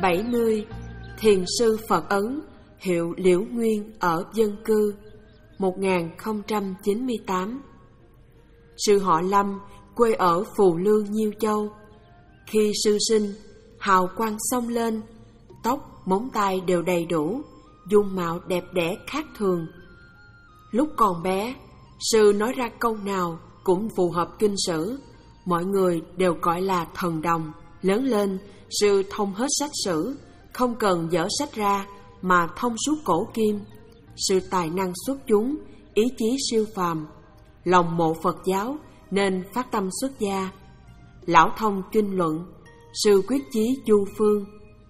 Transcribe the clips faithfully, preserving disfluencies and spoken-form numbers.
bảy mươi. Thiền sư Phật Ấn, hiệu Liễu Nguyên ở dân cư, một nghìn không trăm chín mươi tám. Sư họ Lâm, quê ở Phù Lương, Nhiêu Châu. Khi sư sinh, hào quang xông lên, tóc, móng tay đều đầy đủ, dung mạo đẹp đẽ khác thường. Lúc còn bé, sư nói ra câu nào cũng phù hợp kinh sử, mọi người đều gọi là thần đồng. Lớn lên, sư thông hết sách sử, không cần dở sách ra mà thông suốt cổ kim. Sư tài năng xuất chúng, ý chí siêu phàm, lòng mộ Phật giáo nên phát tâm xuất gia. Lão thông kinh luận, sư quyết chí du phương.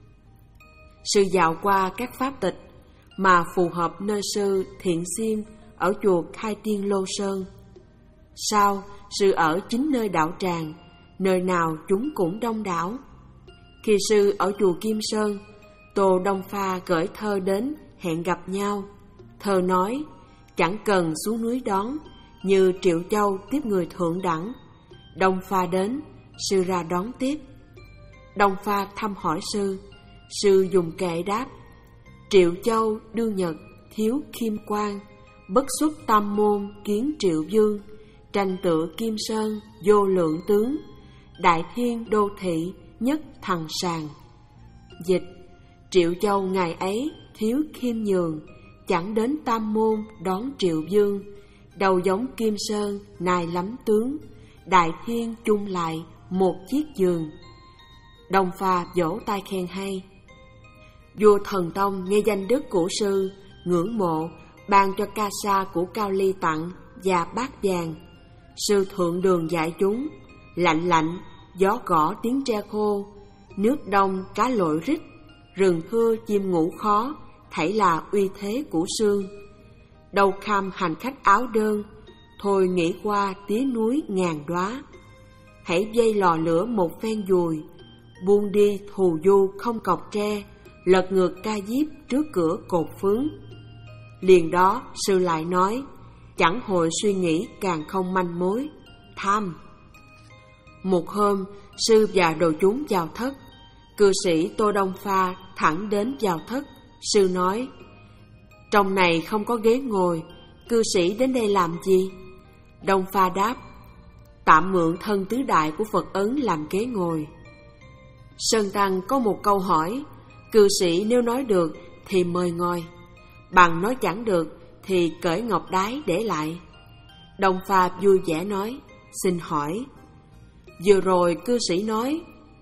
Sư dạo qua các pháp tịch mà phù hợp nơi sư Thiện Xiêm ở chùa Khai Tiên Lô Sơn. Sau, sư ở chính nơi đạo tràng, nơi nào chúng cũng đông đảo. Khi sư ở chùa Kim Sơn, Tô Đông Pha gửi thơ đến hẹn gặp nhau. Thơ nói, chẳng cần xuống núi đón, như Triệu Châu tiếp người thượng đẳng. Đông Pha đến, sư ra đón tiếp. Đông Pha thăm hỏi sư, sư dùng kệ đáp: Triệu Châu đương nhật thiếu khiêm quan, bất xuất tam môn kiến Triệu Dương, tranh tựa Kim Sơn vô lượng tướng, đại thiên đô thị nhất thằng sàng. Dịch: Triệu Châu ngày ấy thiếu khiêm nhường, chẳng đến tam môn đón Triệu Dương, đầu giống Kim Sơn nài lắm tướng, đại thiên chung lại một chiếc giường. Đông Pha vỗ tay khen hay. Vua Thần Tông nghe danh đức của sư, ngưỡng mộ, ban cho ca sa của Cao Ly tặng và bát vàng. Sư thượng đường dạy chúng: lạnh lạnh, gió gõ tiếng tre khô, nước đông cá lội rít, rừng thưa chim ngủ khó, thảy là uy thế của sương. Đâu kham hành khách áo đơn, thôi nghĩ qua tía núi ngàn đóa. Hãy dây lò lửa một phen dùi, buông đi thù du không cọc tre, lật ngược ca diếp trước cửa cột phướng. Liền đó sư lại nói, chẳng hồi suy nghĩ càng không manh mối, tham. Một hôm, sư và đồ chúng vào thất. Cư sĩ Tô Đông Pha thẳng đến vào thất. Sư nói, trong này không có ghế ngồi, cư sĩ đến đây làm gì? Đông Pha đáp, tạm mượn thân tứ đại của Phật Ấn làm ghế ngồi. Sơn Tăng có một câu hỏi, cư sĩ nếu nói được thì mời ngồi, bằng nói chẳng được thì cởi ngọc đái để lại. Đông Pha vui vẻ nói, xin hỏi. Vừa rồi cư sĩ nói,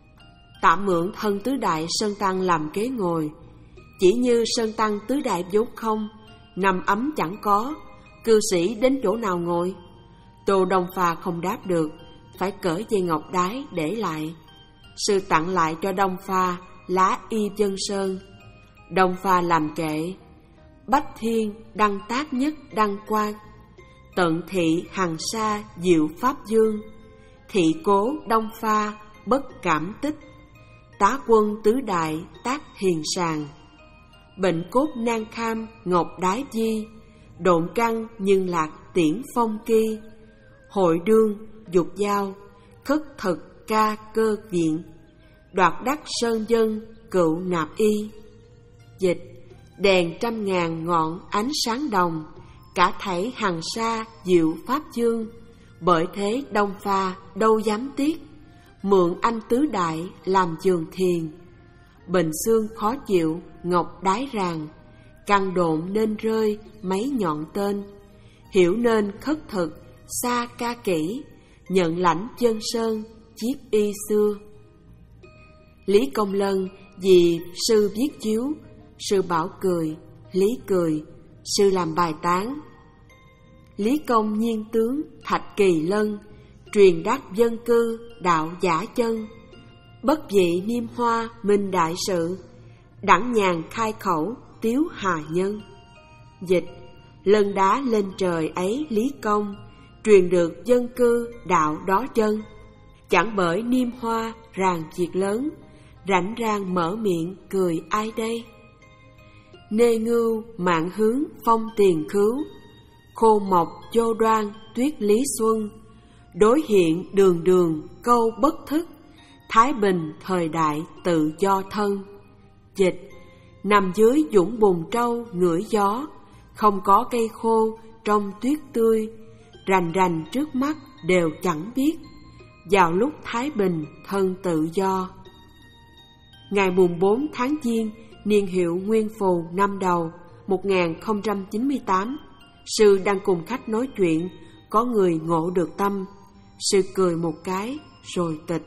tạm mượn thân tứ đại Sơn Tăng làm ghế ngồi, chỉ như Sơn Tăng tứ đại vốn không, nằm ấm chẳng có, cư sĩ đến chỗ nào ngồi? Tô Đông Pha không đáp được, phải cởi dây ngọc đái để lại. Sư tặng lại cho Đông Pha lá y dân sơn. Đông Pha làm kệ, bách thiên đăng tác nhất đăng quang, tận thị hằng sa diệu pháp dương, thị cố Đông Pha bất cảm tích, tá quân tứ đại tác hiền sàng, bệnh cốt nan kham ngọc đái di, độn căn nhưng lạc tiễn phong kỳ, hội đương dục giao khất thực ca cơ viện, đoạt đắc sơn dân cựu nạp y. Dịch: đèn trăm ngàn ngọn ánh sáng đồng, cả thảy hằng sa diệu pháp dương, bởi thế Đông Pha đâu dám tiếc, mượn anh tứ đại làm giường thiền. Bệnh xương khó chịu ngọc đái ràng, căn độn nên rơi mấy nhọn tên, hiểu nên khất thực xa ca kỹ, nhận lãnh chân sơn chiếc y xưa. Lý Công Lân vì sư viết chiếu, sư bảo cười, Lý cười, sư làm bài tán. Lý Công nhiên tướng Thạch Kỳ Lân, truyền đắc dân cư đạo giả chân, bất vị niêm hoa minh đại sự, đẳng nhàn khai khẩu tiếu hà nhân. Dịch: lân đá lên trời ấy Lý Công, truyền được dân cư đạo đó chân, chẳng bởi niêm hoa ràng việc lớn, rảnh rang mở miệng cười ai đây. Nê ngưu mạng hướng phong tiền khứu, khô mộc vô đoan tuyết lý xuân, đối hiện đường đường câu bất thức, thái bình thời đại tự do thân. dịch, nằm dưới dũng bùn trâu ngửi gió, không có cây khô trong tuyết tươi, rành rành trước mắt đều chẳng biết, vào lúc thái bình thân tự do. Ngày mùng bốn tháng Giêng, niên hiệu Nguyên Phù năm Đầu một nghìn không trăm chín mươi tám, sư đang cùng khách nói chuyện, có người ngộ được tâm. Sư cười một cái rồi tịch.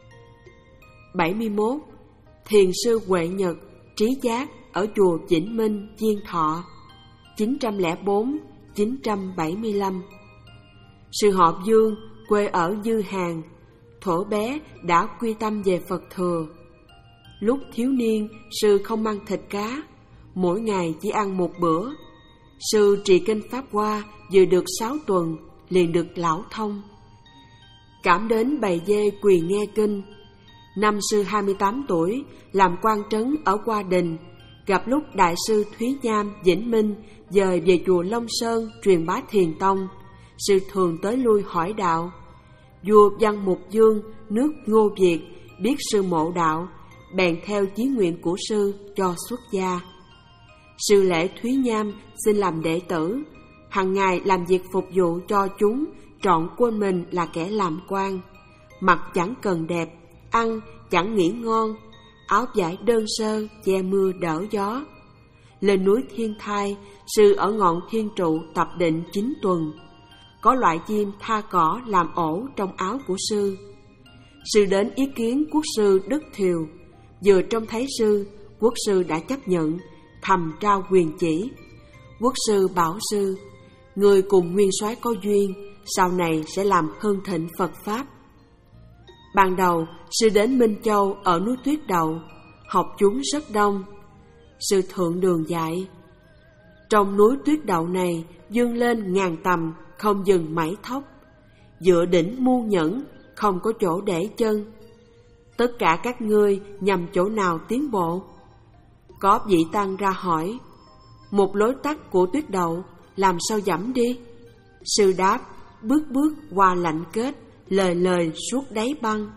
bảy mươi mốt. Thiền sư Huệ Nhật, trí giác ở chùa Vĩnh Minh, Diên Thọ, chín trăm lẻ bốn đến chín trăm bảy mươi lăm. Sư họ Dương, quê ở Dư Hàng, thuở bé đã quy tâm về Phật thừa. Lúc thiếu niên, sư không ăn thịt cá, mỗi ngày chỉ ăn một bữa. Sư trì kinh Pháp Hoa vừa được sáu tuần, liền được lão thông. Cảm đến bầy dê quỳ nghe kinh. Năm sư hai mươi tám tuổi, làm quan trấn ở Hoa Đình, gặp lúc đại sư Thúy Nham, Vĩnh Minh dời về chùa Long Sơn truyền bá Thiền tông. Sư thường tới lui hỏi đạo. Vua Văn Mục Dương, nước Ngô Việt, biết sư mộ đạo, bèn theo chí nguyện của sư cho xuất gia. Sư lễ Thúy Nham xin làm đệ tử, hằng ngày làm việc phục vụ cho chúng, trọn quên mình là kẻ làm quan. Mặc chẳng cần đẹp, ăn chẳng nghĩ ngon, áo vải đơn sơ che mưa đỡ gió. Lên núi Thiên Thai, sư ở ngọn thiên trụ tập định chín tuần. Có loại chim tha cỏ làm ổ trong áo của sư. Sư đến ý kiến quốc sư Đức Thiều, vừa trông thấy sư, quốc sư đã chấp nhận, thầm trao quyền chỉ. Quốc sư bảo sư, người cùng nguyên soái có duyên, sau này sẽ làm hưng thịnh Phật Pháp. Ban đầu, sư đến Minh Châu ở núi Tuyết Đậu, học chúng rất đông. Sư thượng đường dạy, trong núi Tuyết Đậu này dương lên ngàn tầm, không dừng mảy thóc. Dựa đỉnh muôn nhẫn, không có chỗ để chân. Tất cả các ngươi nhằm chỗ nào tiến bộ? Có vị tăng ra hỏi, một lối tắt của Tuyết Đậu làm sao dẫm đi? Sư đáp, bước bước qua lạnh kết, lời lời suốt đáy băng.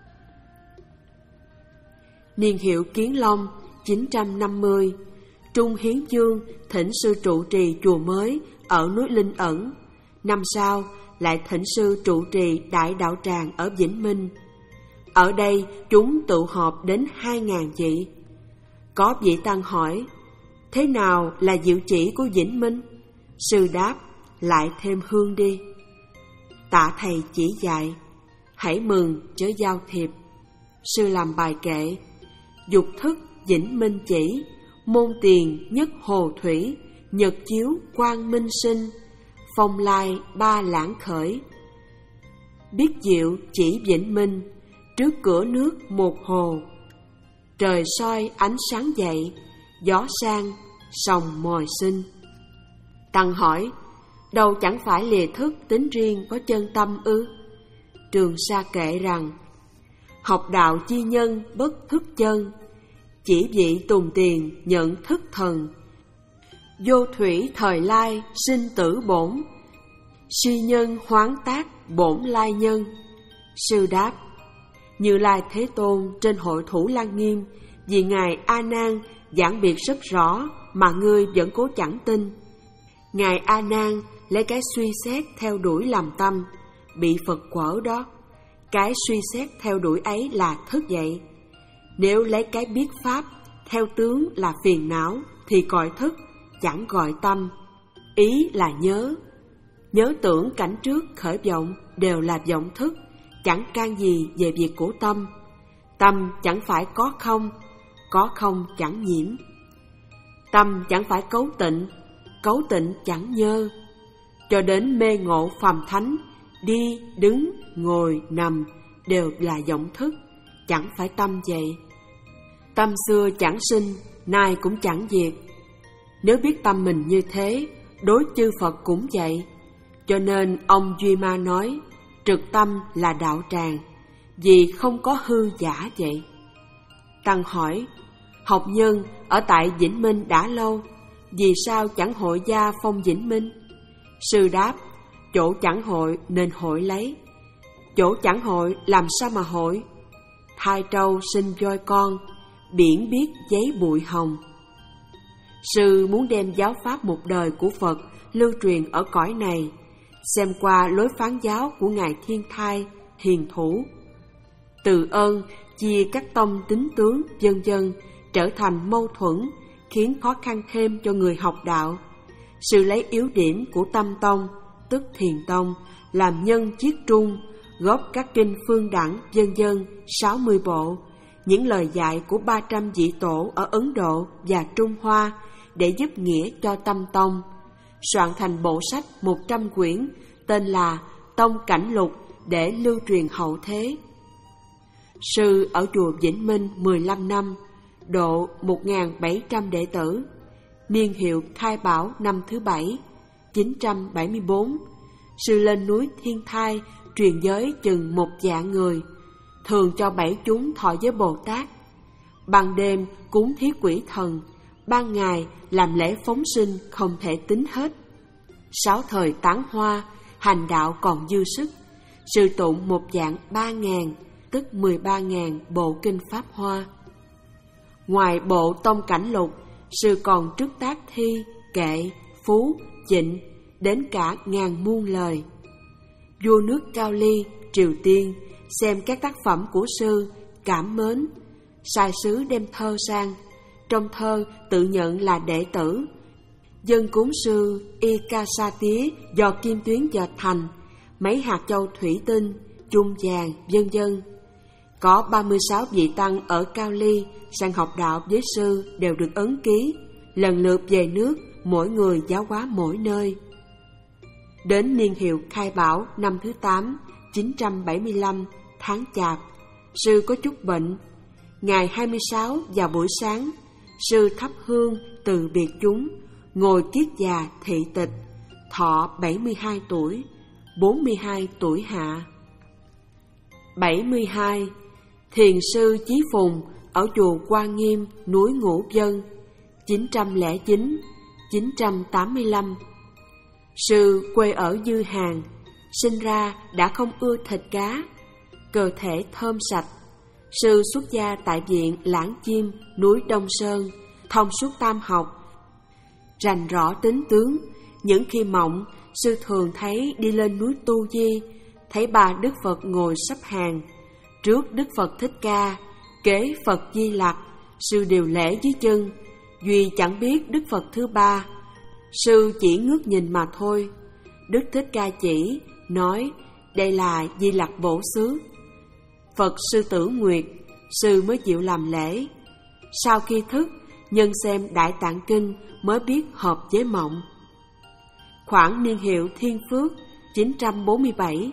Niên hiệu Kiến Long chín trăm năm mươi, Trung Hiến Dương thỉnh sư trụ trì chùa mới ở núi Linh Ẩn. Năm sau lại thỉnh sư trụ trì Đại Đạo Tràng ở Vĩnh Minh. Ở đây chúng tụ họp đến hai ngàn vị. Có vị tăng hỏi, thế nào là diệu chỉ của Vĩnh Minh? Sư đáp, lại thêm hương đi. Tạ thầy chỉ dạy, hãy mừng chớ giao thiệp. Sư làm bài kệ, dục thức Vĩnh Minh chỉ, môn tiền nhất hồ thủy, nhật chiếu quang minh sinh, phong lai ba lãng khởi. Biết diệu chỉ Vĩnh Minh, trước cửa nước một hồ. Trời soi ánh sáng dậy, gió sang sòng mồi sinh. Tăng hỏi, đâu chẳng phải lìa thức tính riêng có chân tâm ư? Trường Sa kệ rằng, học đạo chi nhân bất thức chân, chỉ vị tùng tiền nhận thức thần. Vô thủy thời lai sinh tử bổn, si nhân hoán tác bổn lai nhân. Sư đáp, Như Lai Thế Tôn trên hội thủ Lăng Nghiêm, vì Ngài A Nan giảng biệt rất rõ mà ngươi vẫn cố chẳng tin. Ngài A Nan lấy cái suy xét theo đuổi làm tâm, bị Phật quở đó. Cái suy xét theo đuổi ấy là thức vậy. Nếu lấy cái biết pháp theo tướng là phiền não, thì gọi thức, chẳng gọi tâm. Ý là nhớ. Nhớ tưởng cảnh trước khởi vọng đều là vọng thức, chẳng can gì về việc của tâm. Tâm chẳng phải có không, có không chẳng nhiễm. Tâm chẳng phải cấu tịnh, cấu tịnh chẳng nhơ. Cho đến mê ngộ phàm thánh, đi, đứng, ngồi, nằm đều là vọng thức, chẳng phải tâm vậy. Tâm xưa chẳng sinh, nay cũng chẳng diệt. Nếu biết tâm mình như thế, đối chư Phật cũng vậy. Cho nên ông Duy Ma nói, trực tâm là đạo tràng, vì không có hư giả vậy. Tăng hỏi, học nhân ở tại Vĩnh Minh đã lâu, vì sao chẳng hội gia phong Vĩnh Minh? Sư đáp, chỗ chẳng hội nên hội lấy. Chỗ chẳng hội làm sao mà hội? Thai trâu sinh voi con, biển biết giấy bụi hồng. Sư muốn đem giáo pháp một đời của Phật lưu truyền ở cõi này, xem qua lối phán giáo của Ngài Thiên Thai, Hiền Thủ. Từ ơn chia các tông tín tướng vân vân trở thành mâu thuẫn, khiến khó khăn thêm cho người học đạo. Sư lấy yếu điểm của Tâm Tông, tức Thiền Tông, làm nhân chiết trung, góp các kinh phương đẳng vân vân sáu mươi bộ, những lời dạy của ba trăm vị tổ ở Ấn Độ và Trung Hoa để giúp nghĩa cho Tâm Tông, soạn thành bộ sách một trăm quyển tên là Tông Cảnh Lục để lưu truyền hậu thế. Sư ở chùa Vĩnh Minh mười lăm năm, độ một nghìn bảy trăm đệ tử, niên hiệu Khai Bảo năm thứ bảy, chín trăm bảy mươi tư. Sư lên núi Thiên Thai truyền giới chừng một vạn người, thường cho bảy chúng thọ giới Bồ Tát. Ban đêm cúng thí quỷ thần, ban ngày làm lễ phóng sinh không thể tính hết. Sáu thời tán hoa, hành đạo còn dư sức. Sư tụng một vạn ba ngàn, tức mười ba ngàn bộ kinh Pháp Hoa. Ngoài bộ Tông Cảnh Lục, sư còn trức tác thi, kệ, phú, trịnh, đến cả ngàn muôn lời. Vua nước Cao Ly, Triều Tiên, xem các tác phẩm của sư, cảm mến, sai sứ đem thơ sang. Trong thơ tự nhận là đệ tử. Dân cúng sư Y Ca Sa Tía do kim tuyến dệt thành, mấy hạt châu thủy tinh, chung vàng, vân vân. Có ba mươi sáu vị tăng ở Cao Ly sang học đạo với sư đều được ấn ký, lần lượt về nước, mỗi người giáo hóa mỗi nơi. Đến niên hiệu Khai Bảo năm thứ tám, chín trăm bảy mươi lăm, tháng Chạp, sư có chút bệnh. Ngày hai mươi sáu vào buổi sáng, sư thắp hương từ biệt chúng, ngồi kiết già thị tịch, thọ bảy mươi hai tuổi, bốn mươi hai tuổi hạ. bảy mươi hai. Thiền sư Chí Phùng ở chùa Quan Nghiêm, núi Ngũ Vân, chín trăm lẻ chín, chín trăm tám mươi lăm. Sư quê ở Dư Hàng, sinh ra đã không ưa thịt cá, cơ thể thơm sạch. Sư xuất gia tại viện Lãng Chim, núi Đông Sơn, thông suốt tam học, rành rõ tính tướng. Những khi mộng, sư thường thấy đi lên núi Tu Di, thấy ba Đức Phật ngồi sắp hàng. Trước Đức Phật Thích Ca, kế Phật Di Lặc, sư đều lễ dưới chân. Duy chẳng biết Đức Phật thứ ba, sư chỉ ngước nhìn mà thôi. Đức Thích Ca chỉ, nói đây là Di Lặc Bổ Xứ. Phật Sư Tử Nguyệt, sư mới chịu làm lễ. Sau khi thức, nhân xem Đại Tạng Kinh mới biết hợp với mộng. Khoảng niên hiệu Thiên Phước, chín trăm bốn mươi bảy,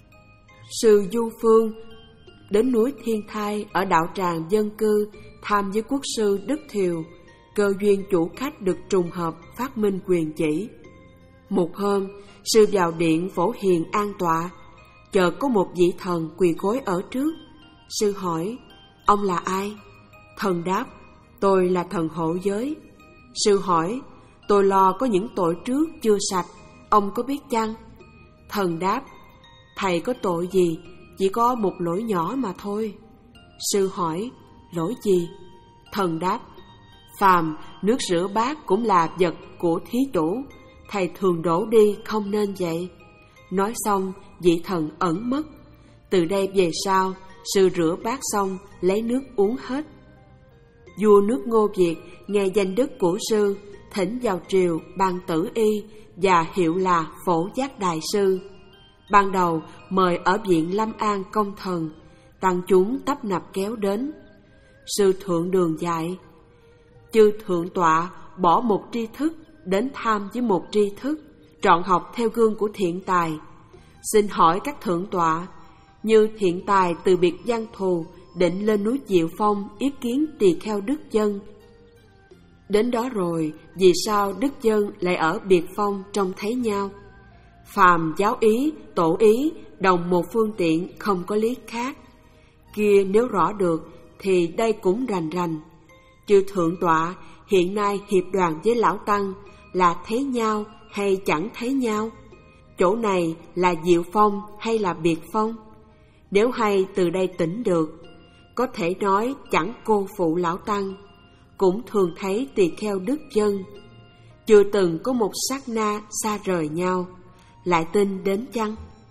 sư Du Phương đến núi Thiên Thai ở đạo tràng dân cư tham với quốc sư Đức Thiều. Cơ duyên chủ khách được trùng hợp phát minh quyền chỉ. Một hôm, sư vào điện Phổ Hiền an tọa, chợt có một vị thần quỳ gối ở trước. Sư hỏi, ông là ai? Thần đáp, tôi là thần hộ giới. Sư hỏi, tôi lo có những tội trước chưa sạch, ông có biết chăng? Thần đáp, thầy có tội gì, chỉ có một lỗi nhỏ mà thôi. Sư hỏi, lỗi gì? Thần đáp, phàm nước rửa bát cũng là vật của thí chủ, thầy thường đổ đi không nên vậy. Nói xong, vị thần ẩn mất. Từ đây về sau, sư rửa bát xong lấy nước uống hết. Vua nước Ngô Việt nghe danh đức của sư, thỉnh vào triều ban tử y và hiệu là Phổ Giác Đại Sư. Ban đầu mời ở viện Lâm An Công Thần, tăng chúng tấp nập kéo đến. Sư thượng đường dạy, chư thượng tọa bỏ một tri thức đến tham với một tri thức, trọn học theo gương của thiện tài. Xin hỏi các thượng tọa, như thiện tài từ biệt văn thù định lên núi Diệu Phong ý kiến tỳ kheo Đức Dân. Đến đó rồi, vì sao Đức Dân lại ở biệt phong trông thấy nhau? Phàm giáo ý, tổ ý, đồng một phương tiện, không có lý khác. Kia nếu rõ được, thì đây cũng rành rành. Chư thượng tọa hiện nay hiệp đoàn với lão tăng là thấy nhau hay chẳng thấy nhau? Chỗ này là Diệu Phong hay là biệt phong? Nếu hay từ đây tỉnh được, có thể nói chẳng cô phụ lão Tăng, cũng thường thấy tỳ kheo đức dân. Chưa từng có một sát na xa rời nhau, lại tin đến chăng?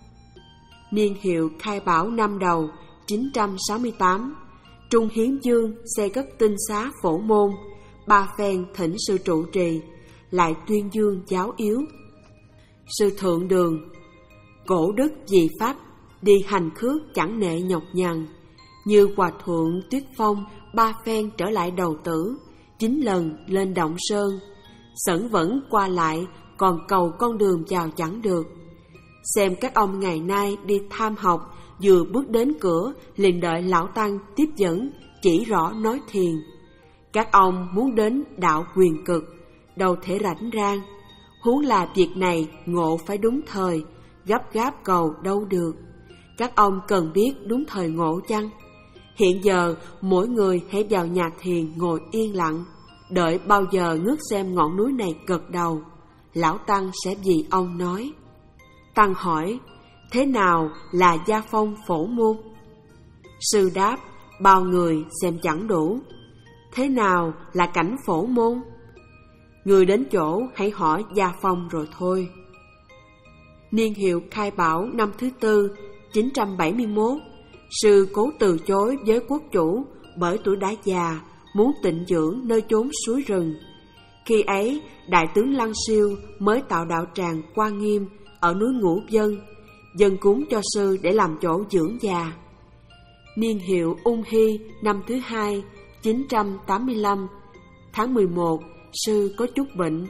Niên hiệu khai bảo năm đầu chín trăm sáu mươi tám, Trung Hiến Dương xây cất tinh xá Phổ Môn, ba phen thỉnh sư trụ trì, lại tuyên dương giáo yếu. Sư Thượng Đường, cổ đức vì pháp, đi hành khước chẳng nệ nhọc nhằn, như Hòa Thượng Tuyết Phong ba phen trở lại đầu tử, chín lần lên Động Sơn, sẩn vẫn qua lại, còn cầu con đường vào chẳng được. Xem các ông ngày nay đi tham học, vừa bước đến cửa liền đợi lão Tăng tiếp dẫn, chỉ rõ nói thiền. Các ông muốn đến đạo quyền cực, đâu thể rảnh rang, huống là việc này ngộ phải đúng thời, gấp gáp cầu đâu được. Các ông cần biết đúng thời ngộ chăng? Hiện giờ mỗi người hãy vào nhà thiền ngồi yên lặng, đợi bao giờ ngước xem ngọn núi này gật đầu, lão Tăng sẽ vì ông nói. Tăng hỏi, thế nào là gia phong Phổ Môn? Sư đáp, bao người xem chẳng đủ. Thế nào là cảnh Phổ Môn? Người đến chỗ hãy hỏi gia phong rồi thôi. Niên hiệu khai bảo năm thứ tư chín trăm bảy mươi mốt, sư cố từ chối với quốc chủ bởi tuổi đã già, muốn tịnh dưỡng nơi chốn suối rừng. Khi ấy, đại tướng Lăng Siêu mới tạo đạo tràng Quan Nghiêm ở núi Ngũ Vân, dân cúng cho sư để làm chỗ dưỡng già. Niên hiệu Ung Hy năm thứ hai chín trăm tám mươi lăm, tháng mười một, sư có chút bệnh.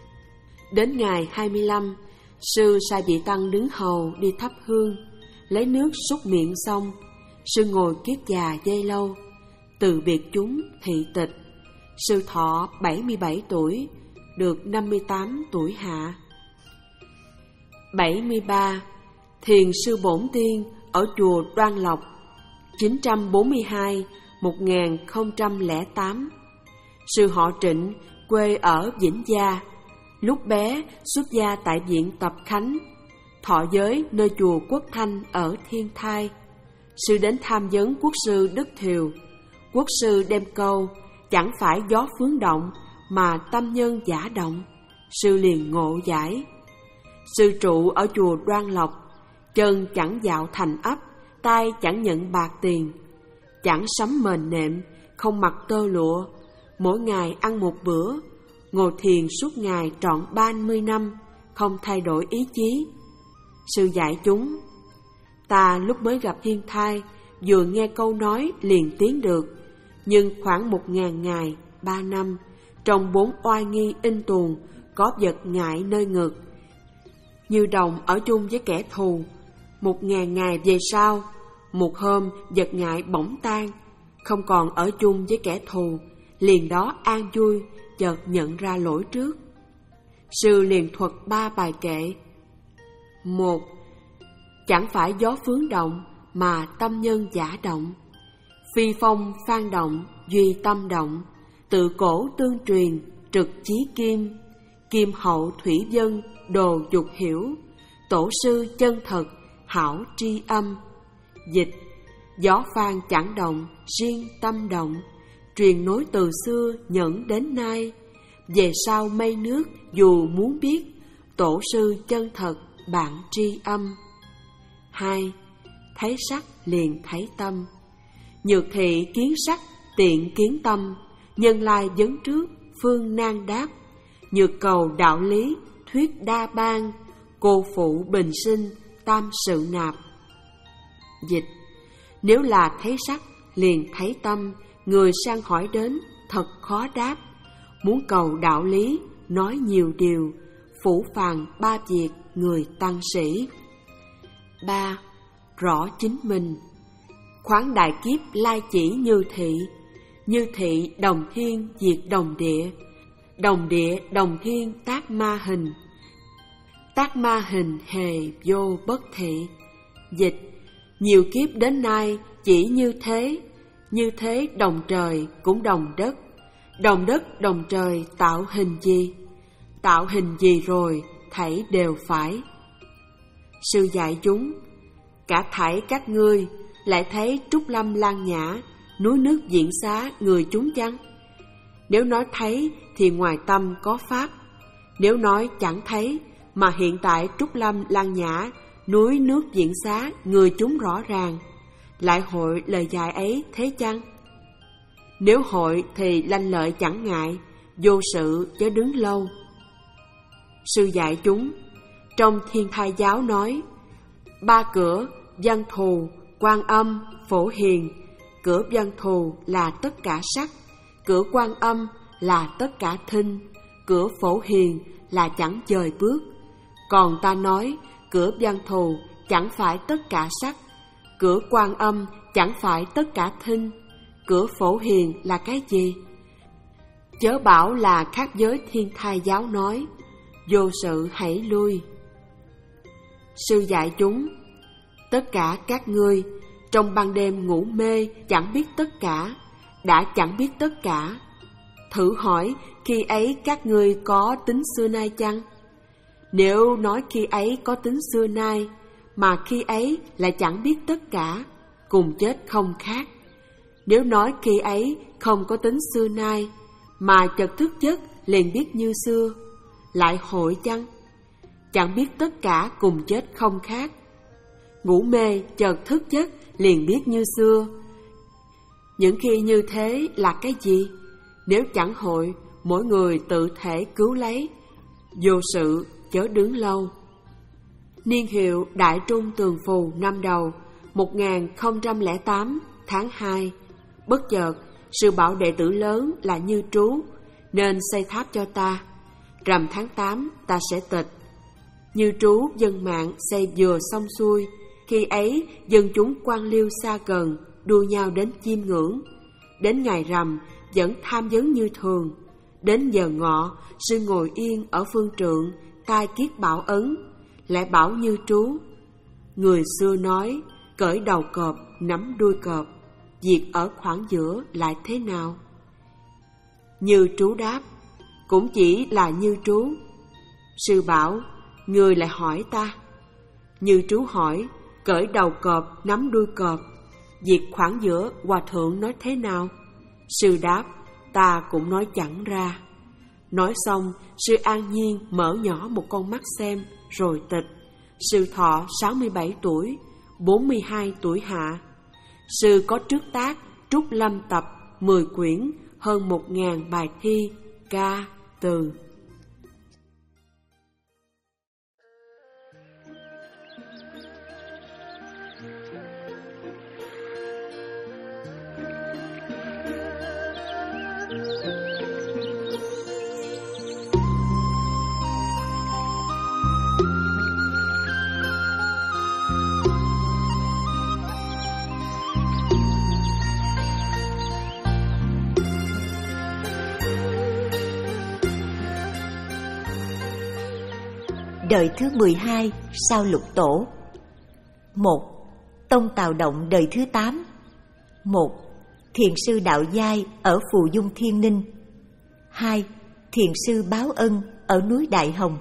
Đến ngày hai mươi lăm, sư sai vị tăng đứng hầu đi thắp hương, lấy nước súc miệng xong, sư ngồi kiết già dây lâu, từ biệt chúng thị tịch. Sư thọ bảy mươi bảy tuổi, được năm mươi tám tuổi hạ. bảy mươi ba. Thiền sư Bổn Tiên ở chùa Đoan Lộc, chín trăm bốn mươi hai đến một nghìn không trăm lẻ tám. Sư họ Trịnh, quê ở Vĩnh Gia, lúc bé xuất gia tại viện Tập Khánh, thọ giới nơi chùa Quốc Thanh ở Thiên Thai. Sư đến tham vấn quốc sư Đức Thiều. Quốc sư đem câu chẳng phải gió phướng động mà tâm nhân giả động. Sư liền ngộ giải. Sư trụ ở chùa Đoan Lộc, chân chẳng dạo thành ấp, tay chẳng nhận bạc tiền, chẳng sắm mền nệm, không mặc tơ lụa, mỗi ngày ăn một bữa, ngồi thiền suốt ngày trọn ba mươi năm, không thay đổi ý chí. Sư dạy chúng, ta lúc mới gặp Thiên Thai, vừa nghe câu nói liền tiến được, nhưng khoảng một ngàn ngày, ba năm, trong bốn oai nghi in tuồng, có vật ngại nơi ngực, như đồng ở chung với kẻ thù. Một ngàn ngày về sau, một hôm vật ngại bỗng tan, không còn ở chung với kẻ thù, liền đó an vui, chợt nhận ra lỗi trước. Sư liền thuật ba bài kệ. Một, chẳng phải gió phướng động mà tâm nhân giả động, phi phong phan động duy tâm động, tự cổ tương truyền trực chí kim, kim hậu thủy dân đồ dục hiểu, tổ sư chân thật hảo tri âm. Dịch, gió phan chẳng động, riêng tâm động, truyền nối từ xưa nhẫn đến nay. Về sau mây nước dù muốn biết, tổ sư chân thật bạn tri âm. Hai, thấy sắc liền thấy tâm, nhược thị kiến sắc tiện kiến tâm, nhân lai vấn trước phương nan đáp, nhược cầu đạo lý thuyết đa ban, cô phụ bình sinh tam sự nạp. Dịch, nếu là thấy sắc liền thấy tâm, người sang hỏi đến thật khó đáp, muốn cầu đạo lý nói nhiều điều, phủ phàng ba việc người tăng sĩ. Ba, rõ chính mình, khoáng đại kiếp lai chỉ như thị, như thị đồng thiên diệt đồng địa, đồng địa đồng thiên tác ma hình, tác ma hình hề vô bất thị. Dịch, nhiều kiếp đến nay chỉ như thế, như thế đồng trời cũng đồng đất, đồng đất đồng trời tạo hình gì, tạo hình gì rồi thảy đều phải. Sư dạy chúng, cả thảy các ngươi lại thấy Trúc Lâm Lan Nhã, núi nước diễn xá người chúng chăng? Nếu nói thấy thì ngoài tâm có pháp, nếu nói chẳng thấy mà hiện tại Trúc Lâm Lăng Nhã, núi nước diễn xá người chúng rõ ràng, lại hội lời dạy ấy thế chăng? Nếu hội thì lanh lợi chẳng ngại, vô sự chớ đứng lâu. Sư dạy chúng, trong Thiên Thai giáo nói, ba cửa Văn Thù, Quan Âm, Phổ Hiền. Cửa Văn Thù là tất cả sắc, cửa Quan Âm là tất cả thinh, cửa Phổ Hiền là chẳng dời bước. Còn ta nói, cửa Văn Thù chẳng phải tất cả sắc, cửa Quan Âm chẳng phải tất cả thinh, cửa Phổ Hiền là cái gì? Chớ bảo là khác giới Thiên Thai giáo nói, vô sự hãy lui. Sư dạy chúng, tất cả các ngươi trong ban đêm ngủ mê chẳng biết tất cả, đã chẳng biết tất cả. Thử hỏi khi ấy các ngươi có tính xưa nay chăng? Nếu nói khi ấy có tính xưa nay, mà khi ấy lại chẳng biết tất cả, cùng chết không khác. Nếu nói khi ấy không có tính xưa nay, mà chợt thức giấc liền biết như xưa, lại hội chăng? Chẳng biết tất cả cùng chết không khác. Ngủ mê chợt thức giấc liền biết như xưa. Những khi như thế là cái gì? Nếu chẳng hội, mỗi người tự thể cứu lấy, vô sự chớ đứng lâu. Niên hiệu Đại Trung Tường Phù năm đầu, một nghìn không trăm lẻ tám tháng hai. Bất chợt, sư bảo đệ tử lớn là Như Trú, nên xây tháp cho ta. Rằm tháng tám ta sẽ tịch. Như Trú dân mạng xây vừa xong xuôi. Khi ấy, dân chúng quan liêu xa gần, đua nhau đến chiêm ngưỡng. Đến ngày rằm, vẫn tham vấn như thường. Đến giờ ngọ, sư ngồi yên ở phương trượng, tai kiết bảo ấn. Lại bảo Như Trú, người xưa nói, cởi đầu cọp, nắm đuôi cọp, việc ở khoảng giữa lại thế nào? Như Trú đáp, cũng chỉ là Như Trú. Sư bảo, người lại hỏi ta. Như Trú hỏi, cởi đầu cọp, nắm đuôi cọp, việc khoảng giữa hòa thượng nói thế nào? Sư đáp, ta cũng nói chẳng ra. Nói xong, sư an nhiên mở nhỏ một con mắt xem, rồi tịch. Sư thọ sáu mươi bảy tuổi, bốn mươi hai tuổi hạ. Sư có trước tác Trúc Lâm tập mười quyển, hơn một ngàn bài thi, ca, từ. Đời thứ mười hai sau Lục Tổ. Một. Tông Tào Động đời thứ tám. Một. Thiền sư Đạo Giai ở Phù Dung Thiên Ninh. Hai. Thiền sư Báo Ân ở núi Đại Hồng.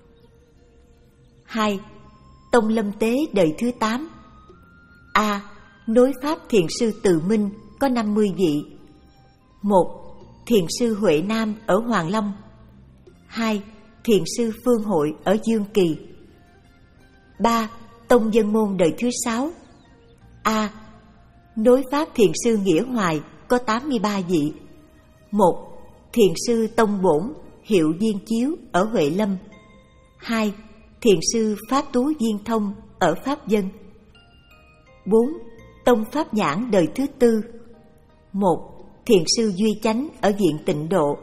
Hai. Tông Lâm Tế đời thứ tám. A. Nối pháp thiền sư Từ Minh có năm mươi vị. Một. Thiền sư Huệ Nam ở Hoàng Long. Hai. Thiền sư Phương Hội ở Dương Kỳ. Ba. Tông Dân Môn đời thứ sáu. A. Nối pháp thiền sư Nghĩa Hoài có tám mươi ba vị. Một. Thiền sư Tông Bổn hiệu Viên Chiếu ở Huệ Lâm. Hai. Thiền sư Pháp Tú Viên Thông ở Pháp Dân. Bốn. Tông Pháp Nhãn đời thứ tư. Một. Thiền sư Duy Chánh ở Viện Tịnh Độ.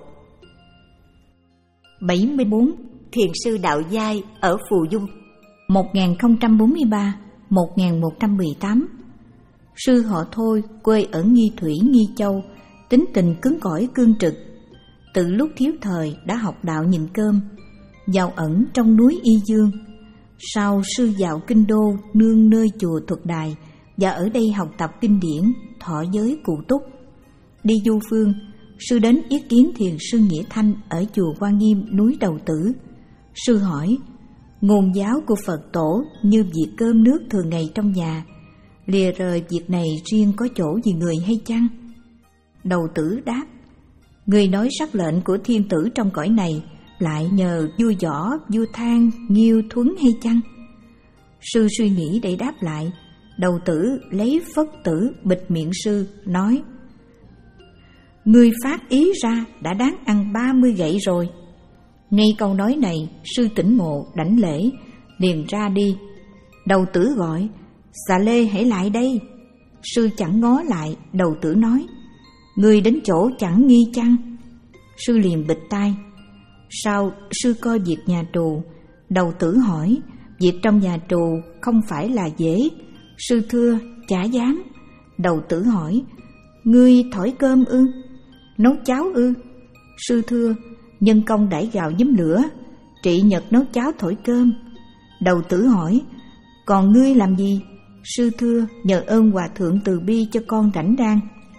bảy mươi bốn. Thiền sư Đạo Giai ở Phù Dung. một nghìn không trăm bốn mươi ba đến một nghìn một trăm mười tám. Sư họ Thôi, quê ở Nghi Thủy, Nghi Châu, tính tình cứng cỏi cương trực. Từ lúc thiếu thời đã học đạo nhịn cơm, vào ẩn trong núi Y Dương. Sau sư vào Kinh Đô nương nơi chùa Thuật Đài và ở đây học tập kinh điển, thọ giới cụ túc. Đi du phương, sư đến yết kiến thiền sư Nghĩa Thanh ở chùa Hoa Nghiêm núi Đầu Tử. Sư hỏi, ngôn giáo của Phật tổ như việc cơm nước thường ngày trong nhà, lìa rời việc này riêng có chỗ gì người hay chăng? Đầu tử đáp: Người nói sắc lệnh của thiên tử trong cõi này lại nhờ vua Võ, vua Thang, Nghiêu, Thuấn hay chăng? Sư suy nghĩ để đáp lại. Đầu tử lấy phất tử bịt miệng sư, nói: Ngươi phát ý ra đã đáng ăn ba mươi gậy rồi. Ngay câu nói này, sư tỉnh ngộ đảnh lễ, liền ra đi. Đầu tử gọi: Xà Lê hãy lại đây. Sư chẳng ngó lại. Đầu tử nói: Ngươi đến chỗ chẳng nghi chăng? Sư liền bịt tai. Sao sư coi việc nhà tù? Đầu tử hỏi: Việc trong nhà tù không phải là dễ. Sư thưa: Chả dám. Đầu tử hỏi: Ngươi thổi cơm ư? Nấu cháo ư? Sư thưa: Nhân công đãi gạo giấm lửa, trị nhật nấu cháo thổi cơm. Đầu tử hỏi: Còn ngươi làm gì? Sư thưa: Nhờ ơn hòa thượng từ bi cho con rảnh rang.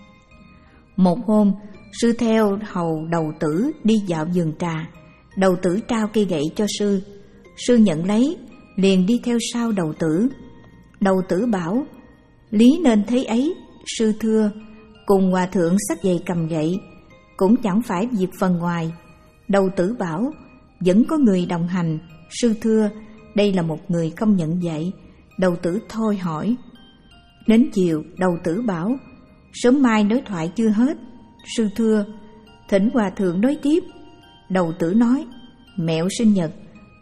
Một hôm, sư theo hầu đầu tử đi dạo vườn trà. Đầu tử trao cây gậy cho sư. Sư nhận lấy, liền đi theo sau đầu tử. Đầu tử bảo: Lý nên thế ấy. Sư thưa: Cùng hòa thượng xách giày cầm gậy, cũng chẳng phải việc phần ngoài. Đầu tử bảo: Vẫn có người đồng hành. Sư thưa: Đây là một người không nhận dạy. Đầu tử thôi hỏi. Đến chiều, đầu tử bảo: Sớm mai nói thoại chưa hết. Sư thưa: Thỉnh hòa thượng nói tiếp. Đầu tử nói: Mẹo sinh nhật,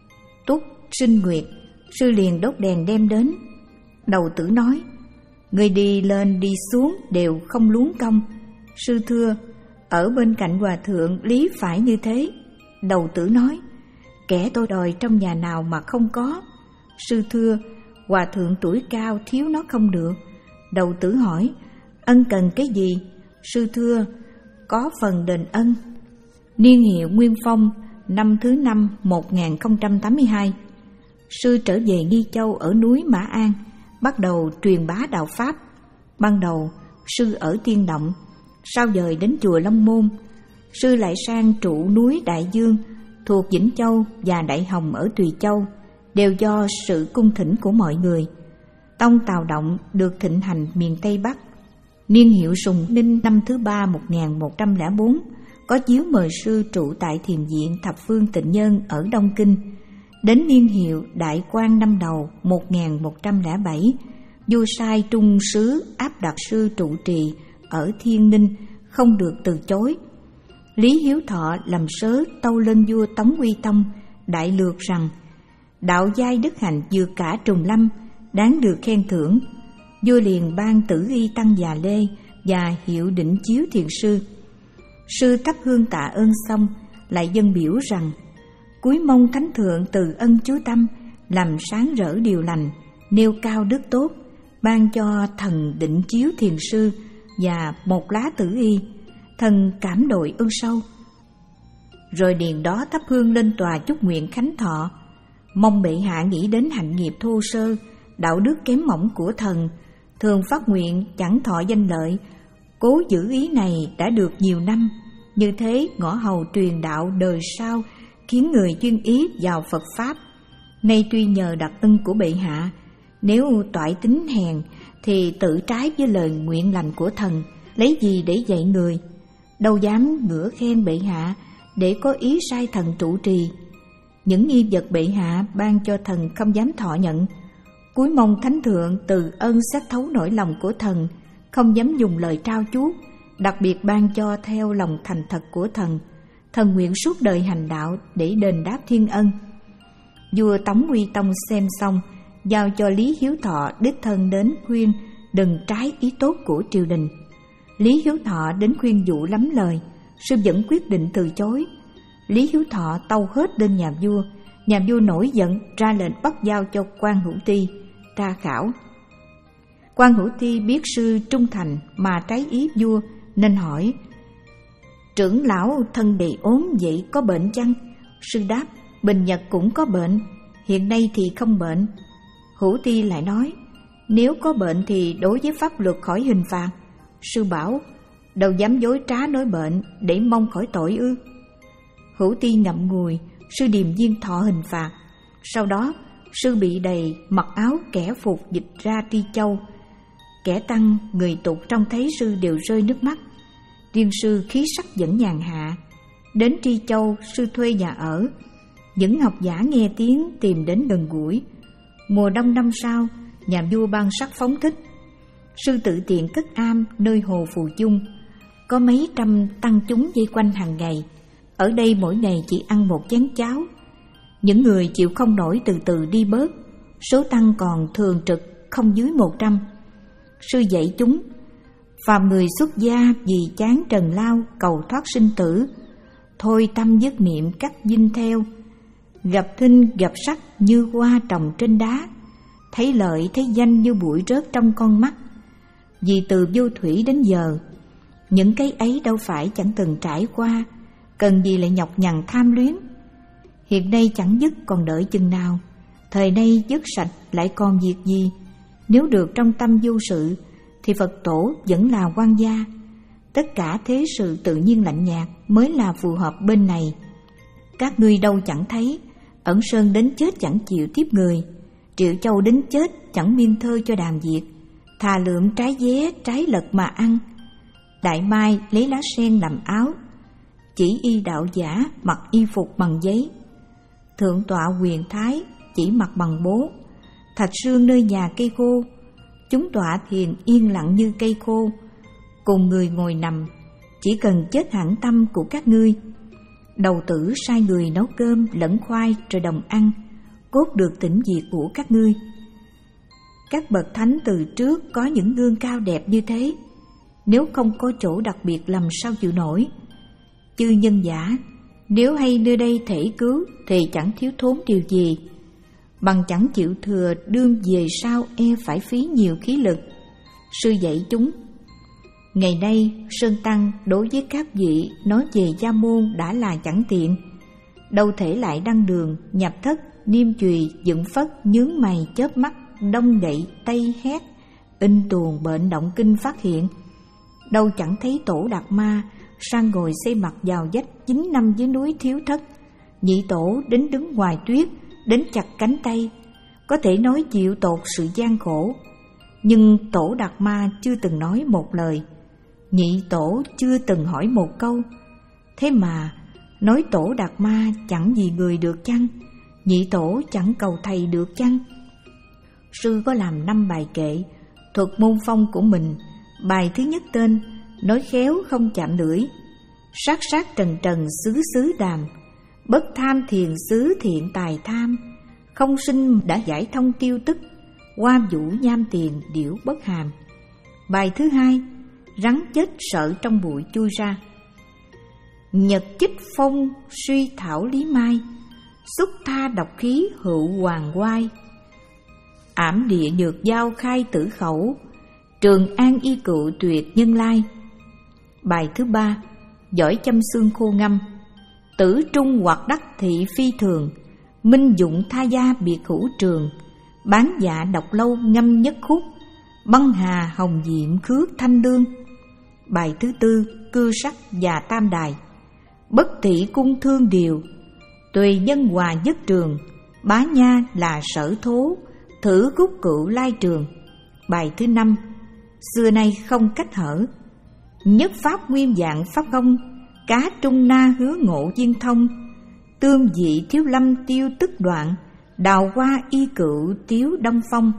túc sinh nguyệt. Sư liền đốt đèn đem đến. Đầu tử nói: Người đi lên đi xuống đều không luống công. Sư thưa: Ở bên cạnh hòa thượng lý phải như thế. Đầu tử nói: Kẻ tôi đòi trong nhà nào mà không có. Sư thưa: Hòa thượng tuổi cao thiếu nó không được. Đầu tử hỏi: Ân cần cái gì? Sư thưa: Có phần đền ân. Niên hiệu Nguyên Phong, năm thứ năm một nghìn không trăm tám mươi hai. Sư trở về Nghi Châu ở núi Mã An, bắt đầu truyền bá đạo Pháp. Ban đầu, sư ở Tiên Động, sau dời đến chùa Long Môn. Sư lại sang trụ núi Đại Dương, thuộc Vĩnh Châu và Đại Hồng ở Tùy Châu, đều do sự cung thỉnh của mọi người. Tông Tào Động được thịnh hành miền Tây Bắc. Niên hiệu Sùng Ninh năm thứ ba một nghìn một trăm lẻ bốn, có chiếu mời sư trụ tại thiền viện Thập Phương Tịnh Nhân ở Đông Kinh. Đến niên hiệu Đại Quang năm đầu một nghìn một trăm lẻ bảy, vua sai trung sứ áp đặt sư trụ trì ở Thiên Ninh, không được từ chối. Lý Hiếu Thọ làm sớ tâu lên vua Tống Uy Tông, đại lược rằng đạo giai đức hạnh vượt cả trùng lâm, đáng được khen thưởng. Vua liền ban tử y tăng già Lê và hiệu định chiếu thiền sư. Sư thắp hương tạ ơn xong, lại dâng biểu rằng cúi mong thánh thượng từ ân chú tâm, làm sáng rỡ điều lành, nêu cao đức tốt, ban cho thần định chiếu thiền sư và một lá tử y. Thần cảm đội ơn sâu. Rồi điền đó thắp hương lên tòa chúc nguyện khánh thọ, mong bệ hạ nghĩ đến hạnh nghiệp thô sơ, đạo đức kém mỏng của thần, thường phát nguyện chẳng thọ danh lợi, cố giữ ý này đã được nhiều năm. Như thế ngõ hầu truyền đạo đời sau, khiến người chuyên ý vào Phật Pháp. Nay tuy nhờ đặc ân của bệ hạ, nếu toại tính hèn thì tự trái với lời nguyện lành của thần, lấy gì để dạy người? Đâu dám ngửa khen bệ hạ để có ý sai thần trụ trì. Những nghi vật bệ hạ ban cho thần không dám thọ nhận. Cúi mong thánh thượng từ ơn xét thấu nỗi lòng của thần, không dám dùng lời trao chuốt, đặc biệt ban cho theo lòng thành thật của thần. Thần nguyện suốt đời hành đạo để đền đáp thiên ân. Vua Tống Uy Tông xem xong, giao cho Lý Hiếu Thọ đích thân đến khuyên đừng trái ý tốt của triều đình. Lý Hiếu Thọ đến khuyên dụ lắm lời, sư vẫn quyết định từ chối. Lý Hiếu Thọ tâu hết lên nhà vua. Nhà vua nổi giận, ra lệnh bắt giao cho Quan Hữu Ti tra khảo. Quan Hữu Ti biết sư trung thành mà trái ý vua, nên hỏi: trưởng lão thân bị ốm vậy có bệnh chăng? Sư đáp: bình nhật cũng có bệnh, hiện nay thì không bệnh. Hữu Ti lại nói: nếu có bệnh thì đối với pháp luật khỏi hình phạt. Sư bảo: đâu dám dối trá nói bệnh để mong khỏi tội ư? Hữu Ti ngậm ngùi. Sư điềm nhiên thọ hình phạt. Sau đó sư bị đầy, mặc áo kẻ phục dịch ra Tri Châu. Kẻ tăng người tục trông thấy sư đều rơi nước mắt. Tiên sư khí sắc vẫn nhàn hạ. Đến Tri Châu, sư thuê nhà ở. Những học giả nghe tiếng tìm đến gần gũi. Mùa đông năm sau, nhà vua ban sắc phóng thích. Sư tự tiện cất am nơi hồ Phù Dung. Có mấy trăm tăng chúng vây quanh hàng ngày. Ở đây mỗi ngày chỉ ăn một chén cháo. Những người chịu không nổi từ từ đi bớt. Số tăng còn thường trực không dưới một trăm. Sư dạy chúng: phàm người xuất gia vì chán trần lao cầu thoát sinh tử, thôi tâm dứt niệm cắt dinh theo. Gặp thinh gặp sắc như hoa trồng trên đá, thấy lợi thấy danh như bụi rớt trong con mắt. Vì từ vô thủy đến giờ, những cái ấy đâu phải chẳng từng trải qua, cần gì lại nhọc nhằn tham luyến. Hiện nay chẳng dứt còn đợi chừng nào, thời nay dứt sạch lại còn việc gì. Nếu được trong tâm vô sự thì Phật tổ vẫn là quan gia. Tất cả thế sự tự nhiên lạnh nhạt mới là phù hợp bên này. Các ngươi đâu chẳng thấy, Ẩn Sơn đến chết chẳng chịu tiếp người, Triệu Châu đến chết chẳng miên thơ cho đàm diệt. Thà lượm trái vé trái lật mà ăn. Đại Mai lấy lá sen làm áo, chỉ y đạo giả mặc y phục bằng giấy. Thượng tọa Huyền Thái chỉ mặc bằng bố. Thạch Sương nơi nhà cây khô, chúng tọa thiền yên lặng như cây khô. Cùng người ngồi nằm, chỉ cần chết hẳn tâm của các ngươi. Đầu tử sai người nấu cơm lẫn khoai rồi đồng ăn, cốt được tĩnh diệt của các ngươi. Các bậc thánh từ trước có những gương cao đẹp như thế, nếu không có chỗ đặc biệt làm sao chịu nổi. Chư nhân giả, nếu hay nơi đây thể cứu thì chẳng thiếu thốn điều gì, bằng chẳng chịu thừa đương về sau e phải phí nhiều khí lực. Sư dạy chúng: ngày nay Sơn Tăng đối với các vị nói về gia môn đã là chẳng tiện, đâu thể lại đăng đường nhập thất niêm chùy dựng phất nhướng mày chớp mắt đông gậy tây hét in tuồng bệnh động kinh phát hiện. Đâu chẳng thấy tổ Đạt Ma sang ngồi xây mặt vào vách chín năm dưới núi Thiếu Thất. Nhị tổ đến đứng ngoài tuyết, đến chặt cánh tay, có thể nói chịu tột sự gian khổ. Nhưng tổ Đạt Ma chưa từng nói một lời, nhị tổ chưa từng hỏi một câu. Thế mà nói tổ Đạt Ma chẳng vì người được chăng, nhị tổ chẳng cầu thầy được chăng. Sư có làm năm bài kệ thuật môn phong của mình. Bài thứ nhất tên nói khéo không chạm lưỡi, sát sát trần trần xứ xứ đàm, bất tham thiền xứ thiện tài tham, không sinh đã giải thông tiêu tức, hoa vũ nham tiền điểu bất hàm. Bài thứ hai rắn chết sợ trong bụi chui ra, nhật chích phong suy thảo lý mai, xuất tha độc khí hữu hoàng oai, ảm địa nhược giao khai tử khẩu, trường an y cựu tuyệt nhân lai. Bài thứ ba giỏi châm xương khô ngâm, tử trung hoặc đắc thị phi thường, minh dụng tha gia biệt hữu trường, bán dạ độc lâu ngâm nhất khúc, băng hà hồng diệm khước thanh lương. Bài thứ tư cư sắc và tam đài, bất thị cung thương điều, tùy nhân hòa nhất trường, bá nha là sở thố, thử khúc cựu lai trường. Bài thứ năm xưa nay không cách hở, nhất pháp nguyên dạng pháp không, cá trung na hứa ngộ viên thông, tương dị thiếu lâm tiêu tức đoạn, đào hoa y cựu tiếu đông phong.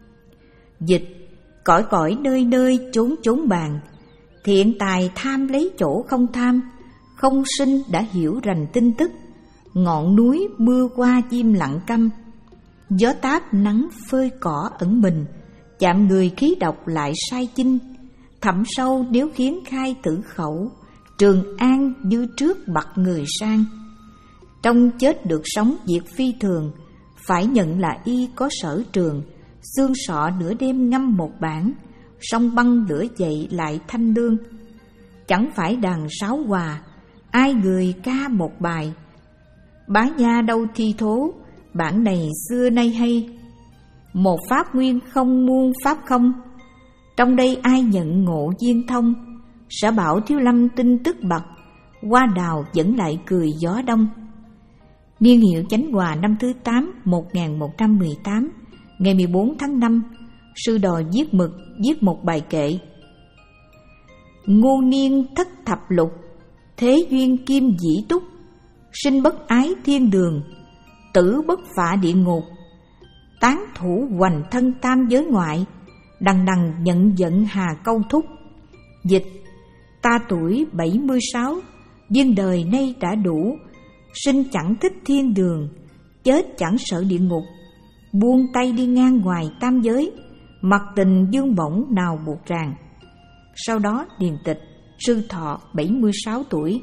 Dịch cõi cõi nơi nơi chốn chốn bàn, thiện tài tham lấy chỗ không tham, không sinh đã hiểu rành tin tức, ngọn núi mưa qua chim lặng câm, gió táp nắng phơi cỏ ẩn mình, chạm người khí độc lại sai chinh, thẳm sâu nếu khiến khai tử khẩu, trường an như trước bặt người sang. Trong chết được sống việc phi thường, phải nhận là y có sở trường, xương sọ nửa đêm ngâm một bản, sông băng lửa dậy lại thanh lương. Chẳng phải đàn sáo hòa, ai người ca một bài, bá nha đâu thi thố, bản này xưa nay hay. Một pháp nguyên không muôn pháp không, trong đây ai nhận ngộ viên thông, sở bảo thiếu lâm tin tức bậc, hoa đào vẫn lại cười gió đông. Niên hiệu Chánh Hòa năm thứ tám một nghìn một trăm mười tám, ngày mười bốn tháng năm, sư đò viết mực viết một bài kệ: ngô niên thất thập lục, thế duyên kim dĩ túc, sinh bất ái thiên đường, tử bất phạ địa ngục, tán thủ hoành thân tam giới ngoại, đằng đằng nhận giận hà câu thúc. Dịch: ta tuổi bảy mươi sáu, duyên đời nay đã đủ, sinh chẳng thích thiên đường, chết chẳng sợ địa ngục, buông tay đi ngang ngoài tam giới, mặc tình dương bổng nào buộc ràng. Sau đó điền tịch, sư thọ bảy mươi sáu tuổi.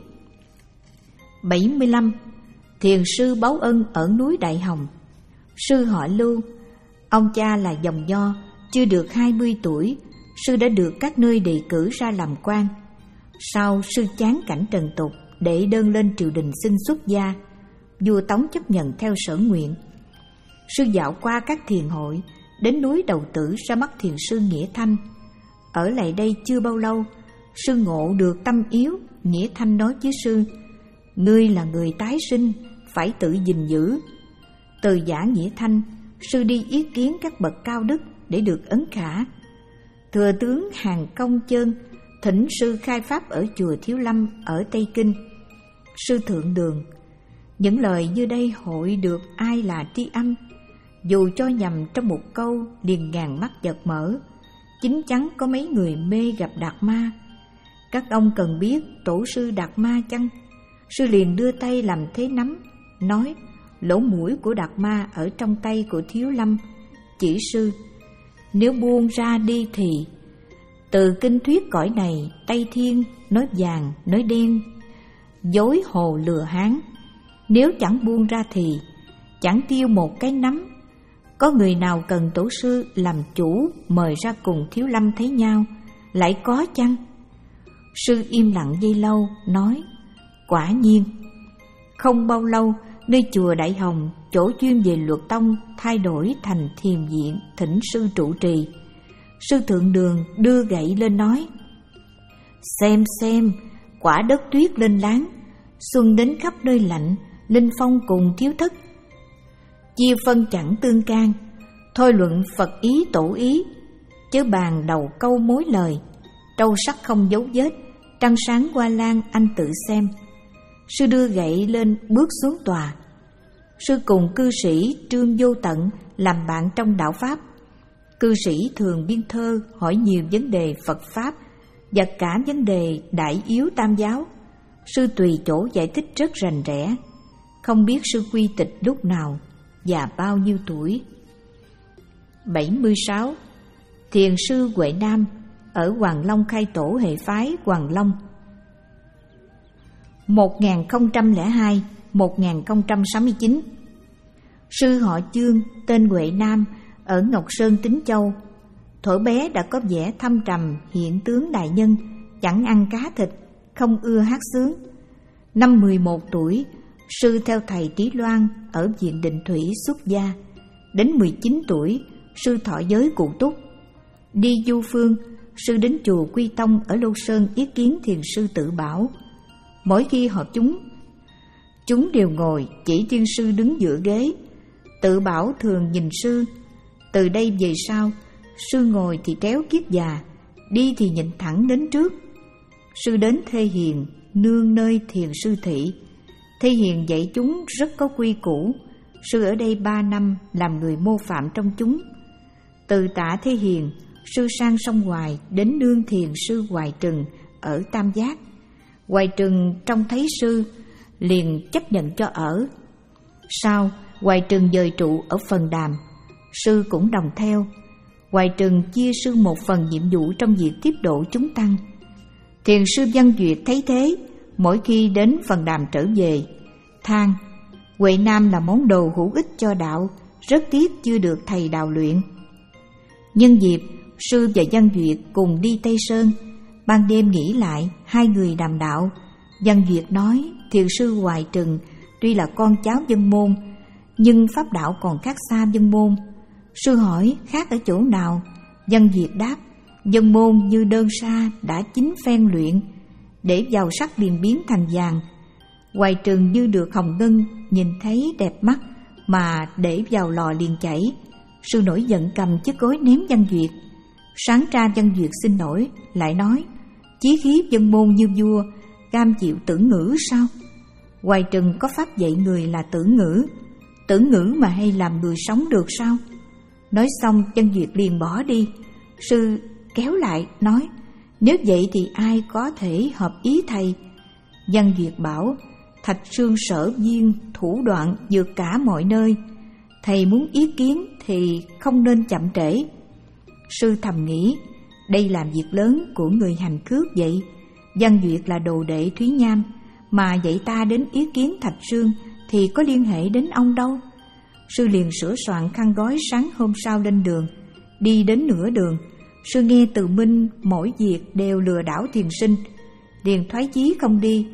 bảy mươi lăm. Thiền sư báo ân ở núi Đại Hồng. Sư họ Lưu, ông cha là dòng Nho, chưa được hai mươi tuổi, sư đã được các nơi đề cử ra làm quan. Sau sư chán cảnh trần tục, đệ đơn lên triều đình xin xuất gia. Vua Tống chấp nhận theo sở nguyện. Sư dạo qua các thiền hội, đến núi Đầu Tử ra mắt thiền sư Nghĩa Thanh. Ở lại đây chưa bao lâu, sư ngộ được tâm yếu. Nghĩa Thanh nói với sư: ngươi là người tái sinh, phải tự gìn giữ. Từ giả Nghĩa Thanh, sư đi ý kiến các bậc cao đức để được ấn khả. Thừa tướng Hàn Công Chơn thỉnh sư khai pháp ở chùa Thiếu Lâm ở Tây Kinh. Sư thượng đường: những lời như đây hội được ai là tri âm? Dù cho nhầm trong một câu, liền ngàn mắt giật mở. Chính chắn có mấy người mê gặp Đạt Ma. Các ông cần biết tổ sư Đạt Ma chăng? Sư liền đưa tay làm thế nắm, nói: lỗ mũi của Đạt Ma ở trong tay của Thiếu Lâm. Chỉ sư: nếu buông ra đi thì từ kinh thuyết cõi này, Tây Thiên nói vàng nói đen, dối hồ lừa Hán. Nếu chẳng buông ra thì chẳng tiêu một cái nắm. Có người nào cần tổ sư làm chủ mời ra cùng Thiếu Lâm thấy nhau, lại có chăng? Sư im lặng giây lâu, nói: quả nhiên. Không bao lâu, nơi chùa Đại Hồng, chỗ chuyên về luật tông thay đổi thành thiền viện, thỉnh sư trụ trì. Sư thượng đường đưa gậy lên nói: xem xem, quả đất tuyết lên láng, xuân đến khắp nơi lạnh, linh phong cùng thiếu thất. Chia phân chẳng tương can, thôi luận Phật ý tổ ý, chớ bàn đầu câu mối lời. Trâu sắc không dấu vết, trăng sáng qua lan anh tự xem. Sư đưa gậy lên bước xuống tòa. Sư cùng cư sĩ Trương Vô Tận làm bạn trong đạo Pháp. Cư sĩ thường biên thơ hỏi nhiều vấn đề Phật Pháp và cả vấn đề đại yếu tam giáo. Sư tùy chỗ giải thích rất rành rẽ. Không biết sư quy tịch lúc nào và bao nhiêu tuổi. bảy mươi sáu. Thiền sư Huệ Nam ở Hoàng Long khai tổ hệ phái Hoàng Long. một nghìn không trăm lẻ hai đến một nghìn không trăm sáu mươi chín. Sư họ Chương tên Huệ Nam ở Ngọc Sơn Tín Châu. Thuở bé đã có vẻ thâm trầm, hiện tướng đại nhân, chẳng ăn cá thịt, không ưa hát sướng. Năm mười một tuổi, sư theo thầy Trí Loan ở viện Định Thủy xuất gia. Đến mười chín tuổi, sư thọ giới cụ túc. Đi du phương, sư đến chùa Quy Tông ở Lô Sơn ý kiến thiền sư Tự Bảo. Mỗi khi họp chúng, chúng đều ngồi, chỉ riêng sư đứng giữa ghế. Tự Bảo thường nhìn sư. Từ đây về sau, sư ngồi thì tréo kiết già, đi thì nhìn thẳng đến trước. Sư đến Thê Hiền, nương nơi thiền sư thị. Thê Hiền dạy chúng rất có quy củ. Sư ở đây ba năm làm người mô phạm trong chúng. Từ Tạ Thê Hiền, sư sang sông Hoài đến nương thiền sư Hoài Trừng ở Tam Giác. Hoài Trừng trông thấy sư liền chấp nhận cho ở. Sau, Hoài Trừng dời trụ ở Phần Đàm, sư cũng đồng theo. Hoài Trừng chia sư một phần nhiệm vụ trong việc tiếp độ chúng tăng. Thiền sư Văn Duyệt thấy thế, mỗi khi đến Phần Đàm trở về, than: Huệ Nam là món đồ hữu ích cho đạo, rất tiếc chưa được thầy đào luyện. Nhân dịp, sư và Văn Duyệt cùng đi Tây Sơn. Ban đêm nghỉ lại, hai người đàm đạo. Văn Duyệt nói thiền sư Hoài Trừng tuy là con cháu Dân Môn, nhưng pháp đạo còn khác xa Dân Môn. Sư hỏi khác ở chỗ nào? Văn Duyệt đáp: Dân Môn như đơn sa đã chín phen luyện, để vào sắc liền biến thành vàng. Hoài Trừng như được hồng ngân, nhìn thấy đẹp mắt mà để vào lò liền chảy. Sư nổi giận cầm chiếc gối ném Văn Duyệt. Sáng ra Văn Duyệt xin lỗi, lại nói: chí khí dân môn như vua, cam chịu tử ngữ sao? Hoài Trừng có pháp dạy người là tử ngữ, tử ngữ mà hay làm người sống được sao? Nói xong Văn Duyệt liền bỏ đi. Sư kéo lại nói, nếu vậy thì ai có thể hợp ý thầy? Văn Duyệt bảo, Thạch Sương sở viên thủ đoạn vượt cả mọi nơi, thầy muốn ý kiến thì không nên chậm trễ. Sư thầm nghĩ, đây làm việc lớn của người hành khước vậy. Văn Duyệt là đồ đệ Thúy Nham, mà dạy ta đến ý kiến Thạch Sương thì có liên hệ đến ông đâu. Sư liền sửa soạn khăn gói sáng hôm sau lên đường. Đi đến nửa đường, sư nghe Từ Minh mỗi việc đều lừa đảo thiền sinh, liền thoái chí không đi.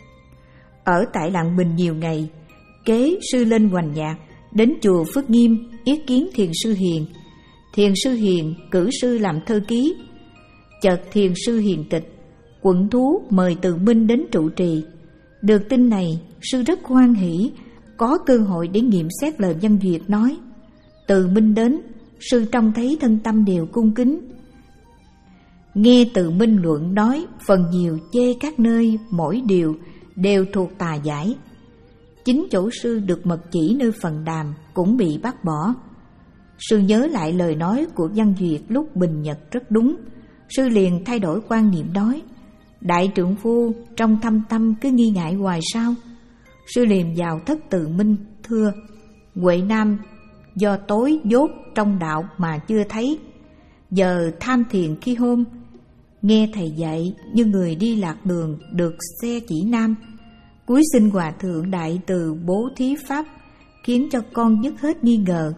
Ở tại Lạng Bình nhiều ngày, kế sư lên Hoành Nhạc, đến chùa Phước Nghiêm ý kiến Thiền sư Hiền. Thiền sư Hiền cử sư làm thư ký. Chợt Thiền sư Hiền tịch, quận thú mời Từ Minh đến trụ trì. Được tin này, sư rất hoan hỷ, có cơ hội để nghiệm xét lời Văn Duyệt nói. Từ Minh đến, sư trông thấy thân tâm đều cung kính. Nghe Từ Minh luận nói, phần nhiều chê các nơi mỗi điều đều thuộc tà giải. Chính chỗ sư được mật chỉ nơi phần đàm cũng bị bắt bỏ. Sư nhớ lại lời nói của Văn Duyệt lúc bình nhật rất đúng. Sư liền thay đổi quan niệm nói, đại trượng phu trong thâm tâm cứ nghi ngại hoài sao? Sư liền vào thất Từ Minh thưa, Huệ Nam do tối dốt trong đạo mà chưa thấy, giờ tham thiền khi hôm, nghe thầy dạy như người đi lạc đường được xe chỉ nam. Cúi xin hòa thượng đại từ bố thí pháp, khiến cho con dứt hết nghi ngờ.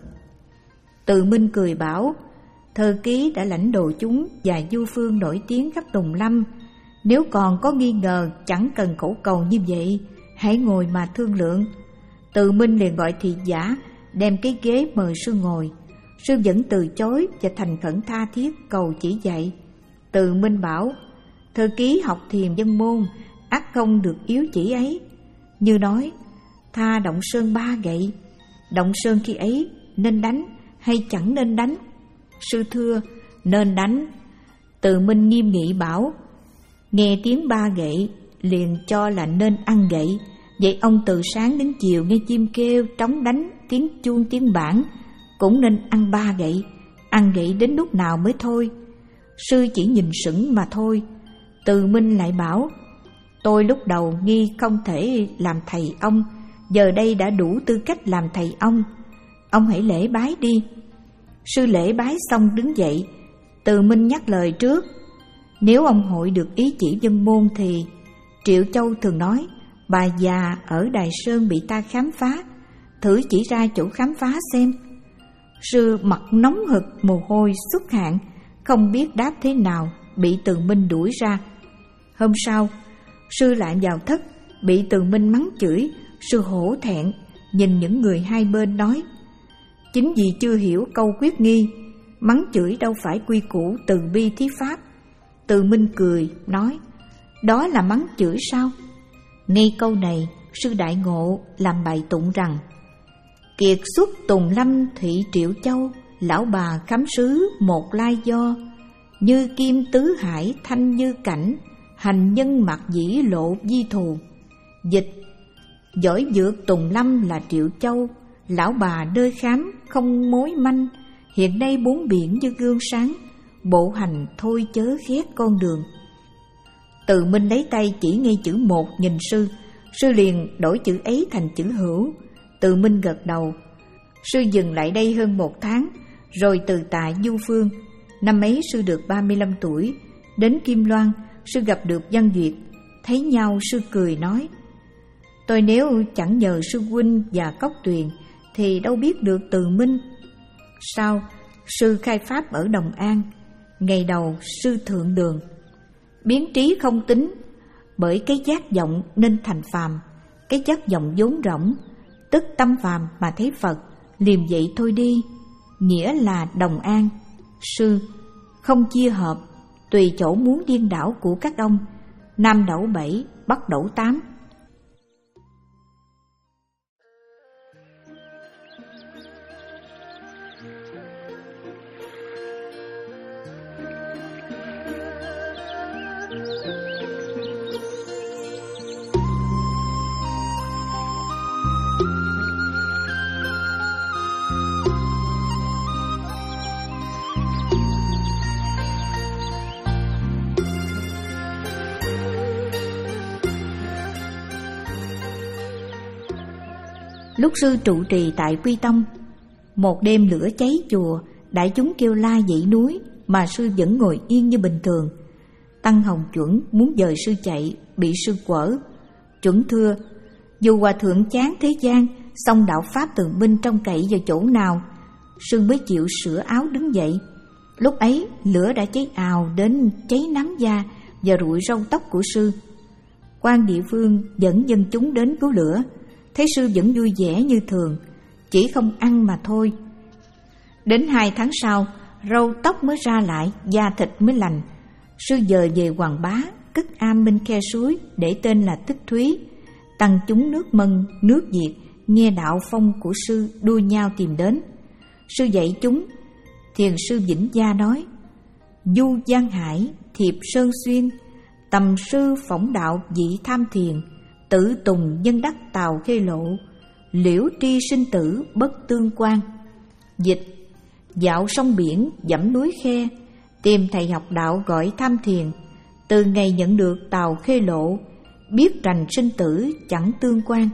Từ Minh cười bảo, thơ ký đã lãnh đồ chúng và du phương nổi tiếng khắp Tùng Lâm, nếu còn có nghi ngờ chẳng cần khẩu cầu như vậy, hãy ngồi mà thương lượng. Từ Minh liền gọi thị giả đem cái ghế mời sư ngồi. Sư vẫn từ chối và thành khẩn tha thiết cầu chỉ dạy. Từ Minh bảo, thơ ký học thiền dân môn, ắt không được yếu chỉ ấy. Như nói, tha động sơn ba gậy, động sơn khi ấy nên đánh hay chẳng nên đánh? Sư thưa, nên đánh. Từ Minh nghiêm nghị bảo, nghe tiếng ba gậy liền cho là nên ăn gậy. Vậy ông từ sáng đến chiều nghe chim kêu, trống đánh, tiếng chuông tiếng bảng, cũng nên ăn ba gậy. Ăn gậy đến lúc nào mới thôi? Sư chỉ nhìn sững mà thôi. Từ Minh lại bảo, tôi lúc đầu nghi không thể làm thầy ông, giờ đây đã đủ tư cách làm thầy ông. Ông hãy lễ bái đi. Sư lễ bái xong đứng dậy. Từ Minh nhắc lời trước, nếu ông hội được ý chỉ dân môn thì Triệu Châu thường nói, bà già ở Đài Sơn bị ta khám phá, thử chỉ ra chỗ khám phá xem. Sư mặt nóng hực, mồ hôi xuất hạn, không biết đáp thế nào, bị Từ Minh đuổi ra. Hôm sau, sư lại vào thất, bị Từ Minh mắng chửi. Sư hổ thẹn, nhìn những người hai bên nói, chính vì chưa hiểu câu quyết nghi, mắng chửi đâu phải quy củ từ bi thí pháp. Từ Minh cười, nói, đó là mắng chửi sao? Ngay câu này, sư đại ngộ làm bài tụng rằng, kiệt xuất Tùng Lâm thị Triệu Châu, lão bà khám sứ một lai do, như kim tứ hải thanh như cảnh, hành nhân mặc dĩ lộ di thù. Dịch, giỏi vượt Tùng Lâm là Triệu Châu, lão bà nơi khám không mối manh, hiện nay bốn biển như gương sáng, bộ hành thôi chớ ghét con đường. Từ Minh lấy tay chỉ ngay chữ một nhìn sư, sư liền đổi chữ ấy thành chữ hữu. Từ Minh gật đầu. Sư dừng lại đây hơn một tháng, rồi từ tại du phương. Năm ấy sư được ba mươi lăm tuổi, đến Kim Loan, sư gặp được Văn Duyệt. Thấy nhau sư cười nói, tôi nếu chẳng nhờ sư huynh và Cốc Tuyền thì đâu biết được Từ Minh. Sau, sư khai pháp ở Đồng An. Ngày đầu sư thượng đường, biến trí không tính, bởi cái giác vọng nên thành phàm. Cái giác vọng vốn rỗng, tức tâm phàm mà thấy Phật, liềm vậy thôi đi, nghĩa là Đồng An. Sư không chia hợp, tùy chỗ muốn điên đảo của các ông, Nam đẩu bảy, Bắc đẩu tám. Thank you. Lúc sư trụ trì tại Quy Tông, một đêm lửa cháy chùa, đại chúng kêu la dãy núi mà sư vẫn ngồi yên như bình thường. Tăng Hồng Chuẩn muốn dời sư chạy, bị sư quở. Chuẩn thưa: dù hòa thượng chán thế gian, song đạo pháp từ minh trông cậy vào chỗ nào? Sư mới chịu sửa áo đứng dậy. Lúc ấy lửa đã cháy ào đến cháy nắm da và rụi râu tóc của sư. Quan địa phương dẫn dân chúng đến cứu lửa, thấy sư vẫn vui vẻ như thường, chỉ không ăn mà thôi. Đến hai tháng sau, râu tóc mới ra lại, da thịt mới lành. Sư dời về Hoàng Bá, cất am bên khe suối để tên là Tích Thúy. Tăng chúng nước Mân, nước Việt nghe đạo phong của sư đua nhau tìm đến. Sư dạy chúng. Thiền sư Vĩnh Gia nói: du Giang Hải, thiệp Sơn Xuyên, tầm sư phỏng đạo vị tham thiền, tự tùng nhân đắc tào khê lộ, liễu tri sinh tử bất tương quan. Dịch: dạo sông biển, dẫm núi khe, tìm thầy học đạo gọi tham thiền. Từ ngày nhận được tào khê lộ, biết rành sinh tử chẳng tương quan.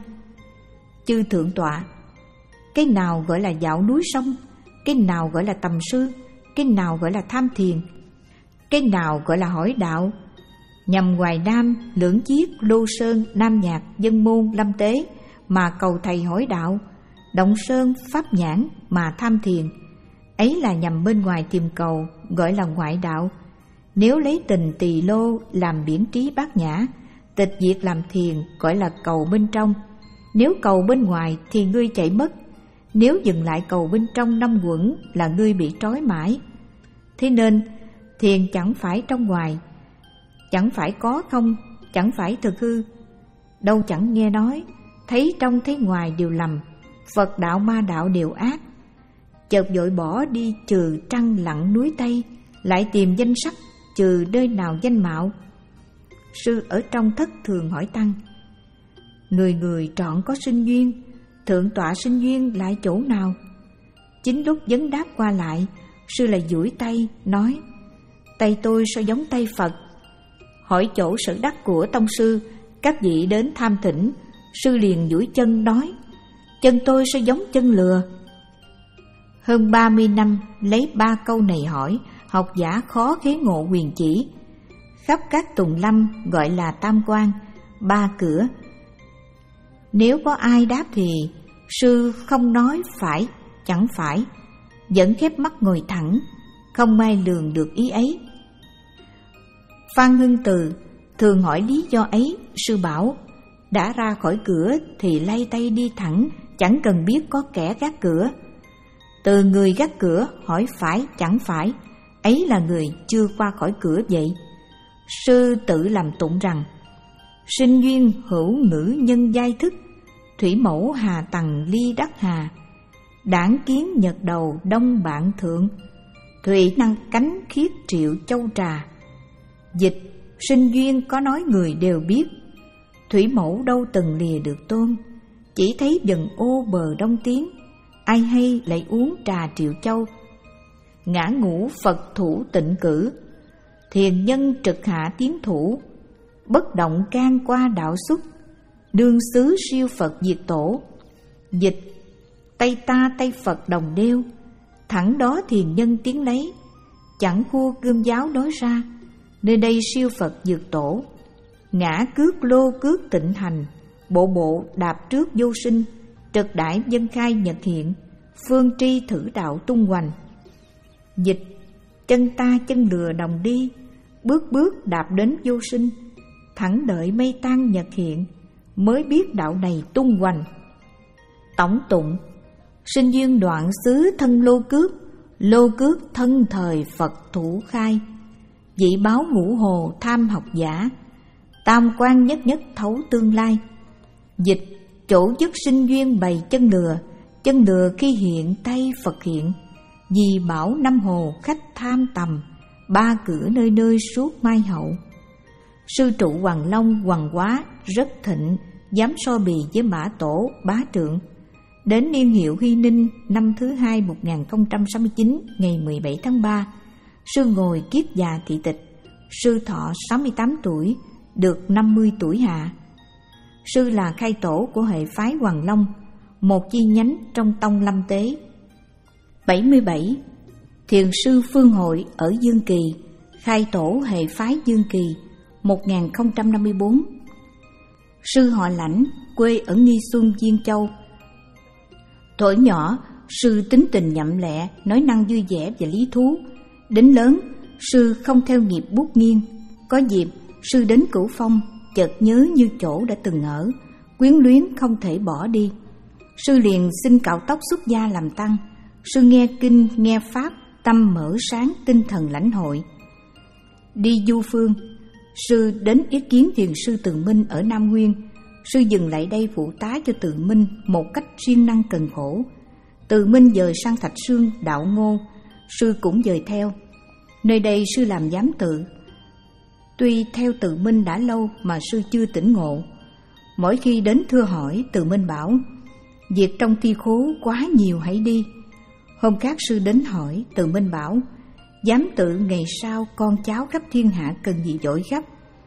Chư thượng tọa, cái nào gọi là dạo núi sông? Cái nào gọi là tầm sư? Cái nào gọi là tham thiền? Cái nào gọi là hỏi đạo? Nhằm Hoài Nam, Lưỡng Chiết, Lô Sơn, Nam Nhạc, Dân Môn, Lâm Tế mà cầu thầy hỏi đạo, Động Sơn, Pháp Nhãn mà tham thiền. Ấy là nhằm bên ngoài tìm cầu, gọi là ngoại đạo. Nếu lấy tình tỳ lô làm biển trí bát nhã, tịch diệt làm thiền, gọi là cầu bên trong. Nếu cầu bên ngoài thì ngươi chạy mất. Nếu dừng lại cầu bên trong năm quẩn là ngươi bị trói mãi. Thế nên thiền chẳng phải trong ngoài, chẳng phải có không, chẳng phải thực hư. Đâu chẳng nghe nói, thấy trong thấy ngoài đều lầm, Phật đạo ma đạo đều ác. Chợt vội bỏ đi trừ trăng lặng núi Tây, lại tìm danh sắc trừ nơi nào danh mạo. Sư ở trong thất thường hỏi tăng: người người trọn có sinh duyên, thượng tọa sinh duyên lại chỗ nào? Chính lúc vấn đáp qua lại, sư lại duỗi tay nói: tay tôi sao giống tay Phật? Hỏi chỗ sở đắc của tông sư, các vị đến tham thỉnh. Sư liền duỗi chân nói: chân tôi sao giống chân lừa? Hơn ba mươi năm lấy ba câu này hỏi, học giả khó khế ngộ quyền chỉ. Khắp các tùng lâm gọi là tam quan, ba cửa. Nếu có ai đáp thì sư không nói phải, chẳng phải, vẫn khép mắt ngồi thẳng, không ai lường được ý ấy. Phan Hưng Từ thường hỏi lý do ấy, sư bảo: đã ra khỏi cửa thì lay tay đi thẳng, chẳng cần biết có kẻ gác cửa. Từ người gác cửa hỏi phải chẳng phải, ấy là người chưa qua khỏi cửa vậy. Sư tự làm tụng rằng: sinh duyên hữu ngữ nhân giai thức, thủy mẫu hà tầng ly đắc hà, đảng kiến nhật đầu đông bạn thượng, thủy năng cánh khiết triệu châu trà. Dịch: sinh duyên có nói người đều biết, thủy mẫu đâu từng lìa được tôn, chỉ thấy dần ô bờ đông tiến, ai hay lại uống trà triệu châu. Ngã ngũ Phật thủ tịnh cử, thiền nhân trực hạ tiến thủ, bất động can qua đạo xuất, đương xứ siêu Phật diệt tổ. Dịch: tay ta tay Phật đồng đeo, thẳng đó thiền nhân tiến lấy, chẳng khua gươm giáo đối ra, nơi đây siêu Phật diệt tổ. Ngã cước lô cước tịnh hành, bộ bộ đạp trước vô sinh, trật đãi dân khai nhật hiện, phương tri thử đạo tung hoành. Dịch: chân ta chân lừa đồng đi, bước bước đạp đến vô sinh, thẳng đợi mây tan nhật hiện, mới biết đạo này tung hoành. Tổng tụng: sinh duyên đoạn xứ thân lô cước, lô cước thân thời Phật thủ khai, vị báo ngũ hồ tham học giả, tam quan nhất nhất thấu tương lai. Dịch: chỗ dứt sinh duyên bày chân lừa, chân lừa khi hiện tay Phật hiện, vì bảo năm hồ khách tham tầm, ba cửa nơi nơi suốt mai hậu. Sư trụ Hoàng Long Hoàng Quá rất thịnh, dám so bì với Mã Tổ Bá Trượng. Đến niên hiệu Huy Ninh năm thứ hai một nghìn không trăm sáu mươi chín, ngày mười bảy tháng ba, sư ngồi kiết già thị tịch. Sư thọ sáu mươi tám tuổi, được năm mươi tuổi hạ. Sư là khai tổ của hệ phái Hoàng Long. một chi nhánh trong tông Lâm Tế. bảy mươi bảy. Thiền sư Phương Hội ở Dương Kỳ, khai tổ hệ phái Dương Kỳ, một nghìn không trăm năm mươi bốn. Sư họ Lãnh, quê ở Nghi Xuân, Diên Châu. Thuở nhỏ, sư tính tình nhậm lẹ, nói năng vui vẻ và lý thú. Đến lớn, sư không theo nghiệp bút nghiêng. Có dịp, sư đến Cửu Phong, chợt nhớ như chỗ đã từng ở, quyến luyến không thể bỏ đi. Sư liền xin cạo tóc xuất gia làm tăng. Sư nghe kinh, nghe pháp, tâm mở sáng, tinh thần lãnh hội. Đi du phương, sư đến ý kiến thiền sư Từ Minh ở Nam Nguyên. Sư dừng lại đây phụ tá cho Từ Minh một cách siêng năng cần khổ. Từ Minh dời sang Thạch Sương, Đạo Ngô, sư cũng dời theo. Nơi đây sư làm giám tự. Tuy theo Từ Minh đã lâu mà sư chưa tỉnh ngộ. Mỗi khi đến thưa hỏi, Từ Minh bảo: việc trong thi khố quá nhiều, hãy đi. Hôm khác sư đến hỏi, Từ Minh bảo: giám tự ngày sau con cháu khắp thiên hạ cần gì vội gấp.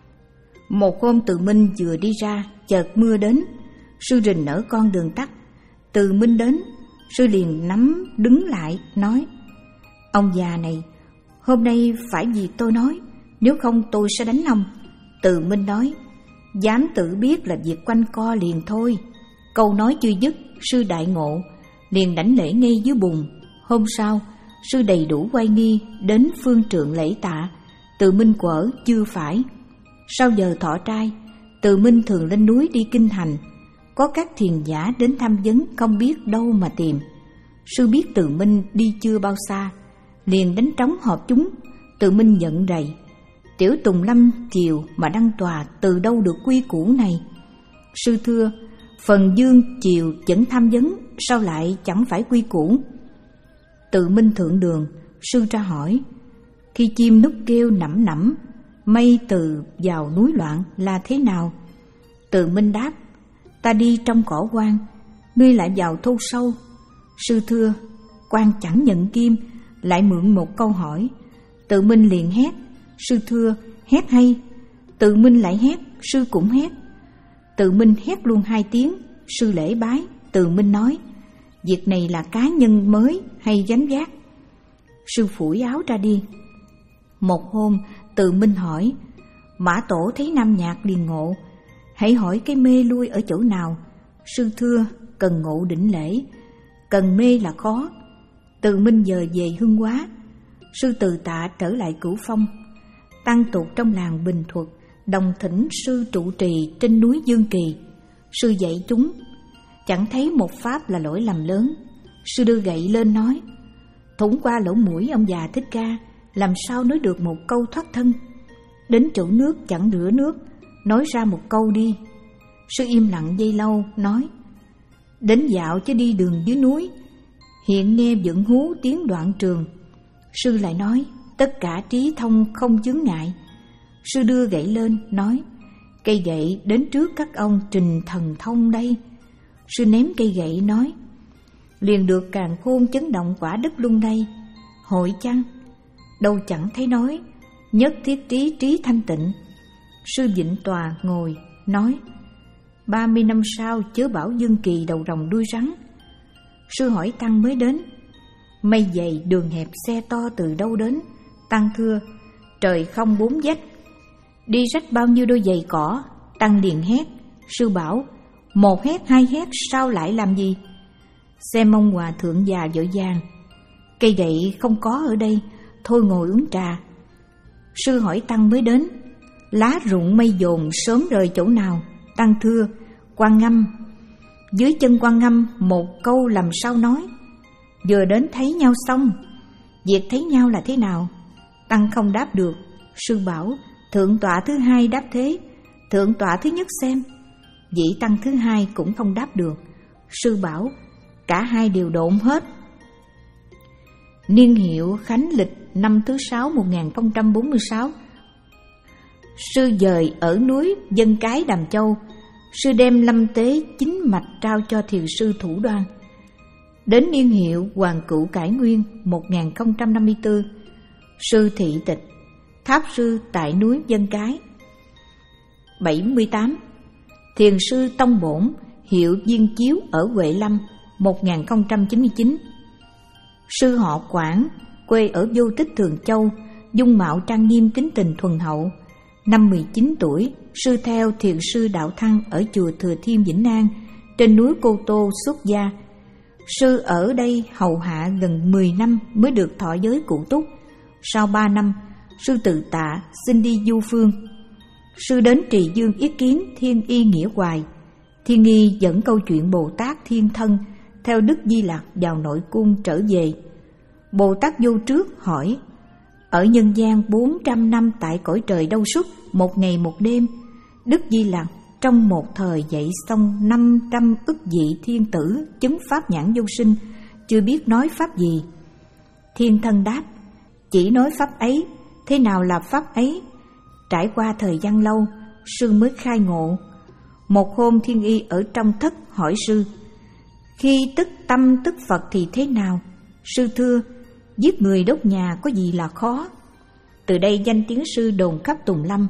Một hôm Từ Minh vừa đi ra, chợt mưa đến. Sư rình ở con đường tắt. Từ Minh đến, sư liền nắm đứng lại nói: ông già này, hôm nay phải vì tôi nói, nếu không tôi sẽ đánh ông. Từ Minh nói: giám tự biết là việc quanh co liền thôi. Câu nói chưa dứt, sư đại ngộ, liền đảnh lễ ngay dưới bùn. Hôm sau, sư đầy đủ oai nghi đến phương trượng lễ tạ. Từ Minh quở chưa phải. Sau giờ thọ trai, Từ Minh thường lên núi đi kinh hành. Có các thiền giả đến tham vấn không biết đâu mà tìm. Sư biết Từ Minh đi chưa bao xa, liền đánh trống họp chúng. Từ Minh giận rầy: tiểu Tùng Lâm Kiều mà đăng tòa, từ đâu được quy củ này? Sư thưa: phần Dương Triều vẫn tham vấn, sao lại chẳng phải quy củ? Từ Minh thượng đường, sư tra hỏi: khi chim núc kêu nẫm nẫm, mây từ vào núi loạn là thế nào? Từ Minh đáp: ta đi trong cỏ quan, ngươi lại vào thâu sâu. Sư thưa: quan chẳng nhận kim, lại mượn một câu hỏi. Từ Minh liền hét: sư thưa, hét hay. Từ Minh lại hét, sư cũng hét. Từ Minh hét luôn hai tiếng. Sư lễ bái. Từ Minh nói: việc này là cá nhân mới hay gánh vác? Sư phủi áo ra đi. Một hôm Từ Minh hỏi: Mã Tổ thấy Nam Nhạc liền ngộ, hãy hỏi cái mê lui ở chỗ nào? Sư thưa: cần ngộ đỉnh lễ, cần mê là khó. Từ Minh giờ về Hương Hóa. Sư từ tạ trở lại Cửu Phong. Tăng tục trong làng Bình Thuật đồng thỉnh sư trụ trì trên núi Dương Kỳ. Sư dạy chúng, chẳng thấy một pháp là lỗi lầm lớn. Sư đưa gậy lên nói: thủng qua lỗ mũi ông già Thích Ca, làm sao nói được một câu thoát thân? Đến chỗ nước chẳng rửa nước, nói ra một câu đi. Sư im lặng giây lâu, nói: đến dạo chứ đi đường dưới núi, hiện nghe vẫn hú tiếng đoạn trường. Sư lại nói: tất cả trí thông không chướng ngại. Sư đưa gậy lên, nói: cây gậy đến trước các ông trình thần thông đây. Sư ném cây gậy, nói: liền được càn khôn chấn động quả đất lung đây. Hội chăng? Đâu chẳng thấy nói, nhất thiết trí trí thanh tịnh. Sư vịnh tòa ngồi, nói: ba mươi năm sau chớ bảo Dương Kỳ đầu rồng đuôi rắn. Sư hỏi tăng mới đến: mây dày đường hẹp xe to từ đâu đến? Tăng thưa: trời không bốn vách, đi rách bao nhiêu đôi giày cỏ? Tăng liền hét. Sư bảo: một hét hai hét sao lại làm gì? Xem ông hòa thượng già vội vàng: cây gậy không có ở đây, thôi ngồi uống trà. Sư hỏi tăng mới đến: lá rụng mây dồn sớm rời chỗ nào? Tăng thưa: Quan Ngâm. Dưới chân Quan Ngâm một câu làm sao nói? Vừa đến thấy nhau xong. Việc thấy nhau là thế nào? Tăng không đáp được. Sư bảo: thượng tọa thứ hai đáp thế, thượng tọa thứ nhất xem. Vị tăng thứ hai cũng không đáp được. Sư bảo: cả hai đều độn hết. Niên hiệu Khánh Lịch năm thứ sáu một nghìn không trăm bốn mươi sáu. Sư dời ở núi Dân Cái Đàm Châu. Sư đem lâm tế chính mạch trao cho thiền sư Thủ Đoan. Đến niên hiệu Hoàng Cửu Cải Nguyên một nghìn không trăm năm mươi tư, sư thị tịch, tháp sư tại núi Dân Cái. bảy mươi tám. Thiền sư Tông Bổn hiệu Viên Chiếu ở Huệ Lâm, một nghìn không trăm chín mươi chín. Sư họ Quảng, quê ở Vô Tích Thường Châu, dung mạo trang nghiêm, tính tình thuần hậu. Năm mười chín tuổi, sư theo thiền sư Đạo Thăng ở chùa Thừa Thiên Vĩnh An, trên núi Cô Tô xuất gia. Sư ở đây hầu hạ gần mười năm mới được thọ giới cụ túc. Sau ba năm, sư tự tạ xin đi du phương. Sư đến Trì Dương ý kiến Thiên Y Nghĩa Hoài. Thiên Y dẫn câu chuyện Bồ Tát Thiên Thân theo Đức Di Lặc vào nội cung trở về. Bồ Tát vô trước hỏi: ở nhân gian bốn trăm năm tại cõi trời đâu suốt, một ngày một đêm, Đức Di Lặc trong một thời dạy xong năm trăm ức vị thiên tử chứng pháp nhãn vô sinh, chưa biết nói pháp gì. Thiên Thân đáp: chỉ nói pháp ấy. Thế nào là pháp ấy? Trải qua thời gian lâu, sư mới khai ngộ. Một hôm Thiên Y ở trong thất hỏi sư: khi tức tâm tức Phật thì thế nào? Sư thưa: giết người đốt nhà có gì là khó. Từ đây danh tiếng sư đồn khắp Tùng Lâm.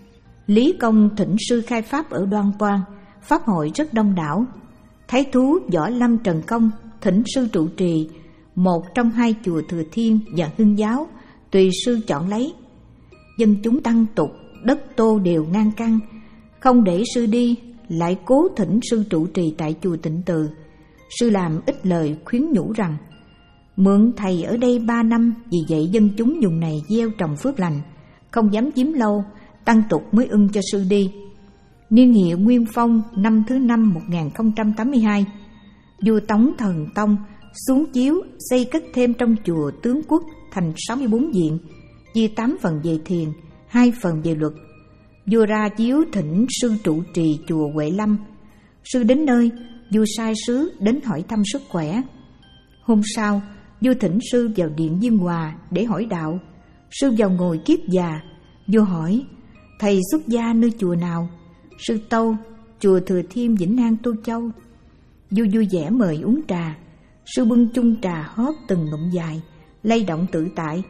Lý Công thỉnh sư khai pháp ở Đoan Toan, pháp hội rất đông đảo. Thái thú Võ Lâm Trần Công thỉnh sư trụ trì một trong hai chùa Thừa Thiên và Hưng Giáo, tùy sư chọn lấy. Dân chúng tăng tục, đất Tô đều ngang căng, không để sư đi, lại cố thỉnh sư trụ trì tại chùa Tịnh Từ. Sư làm ít lời khuyến nhủ rằng: mượn thầy ở đây ba năm, vì vậy dân chúng vùng này gieo trồng phước lành, không dám chiếm lâu, tăng tục mới ưng cho sư đi. Niên hiệu Nguyên Phong năm thứ năm một nghìn không trăm tám mươi hai, vua Tống Thần Tông xuống chiếu xây cất thêm trong chùa Tướng Quốc thành sáu mươi bốn viện, chia tám phần về thiền, hai phần về luật. Vua ra chiếu thỉnh sư trụ trì chùa Huệ Lâm. Sư đến nơi, vua sai sứ đến hỏi thăm sức khỏe. Hôm sau, vua thỉnh sư vào điện Diêm Hòa để hỏi đạo. Sư vào ngồi kiết già. Vua hỏi: thầy xuất gia nơi chùa nào? Sư tâu: chùa Thừa Thiên Vĩnh An, Tô Châu. Vua vui vẻ mời uống trà. Sư bưng chung trà hóp từng ngụm dài, lay động tự tại.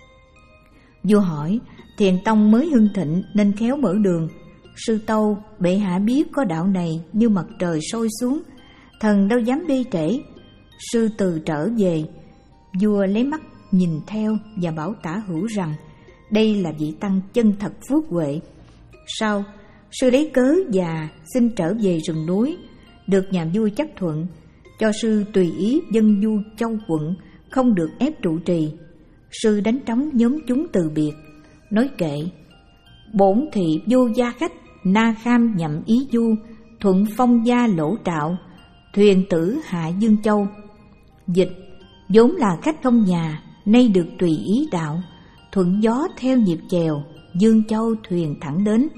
Vua hỏi: Thiền tông mới hưng thịnh nên khéo mở đường. Sư tâu: bệ hạ biết có đạo này như mặt trời sôi xuống, thần đâu dám bê trễ. Sư từ trở về. Vua lấy mắt nhìn theo và bảo tả hữu rằng đây là vị tăng chân thật phước huệ. Sau, sư lấy cớ và xin trở về rừng núi, được nhà vua chấp thuận, cho sư tùy ý dân du châu quận, không được ép trụ trì. Sư đánh trống nhóm chúng từ biệt, nói kệ: bổn thị vô gia khách, na kham nhậm ý du, thuận phong gia lỗ trạo, thuyền tử hạ Dương Châu. Dịch: vốn là khách không nhà, nay được tùy ý đạo, thuận gió theo nhịp chèo, Dương Châu thuyền thẳng đến.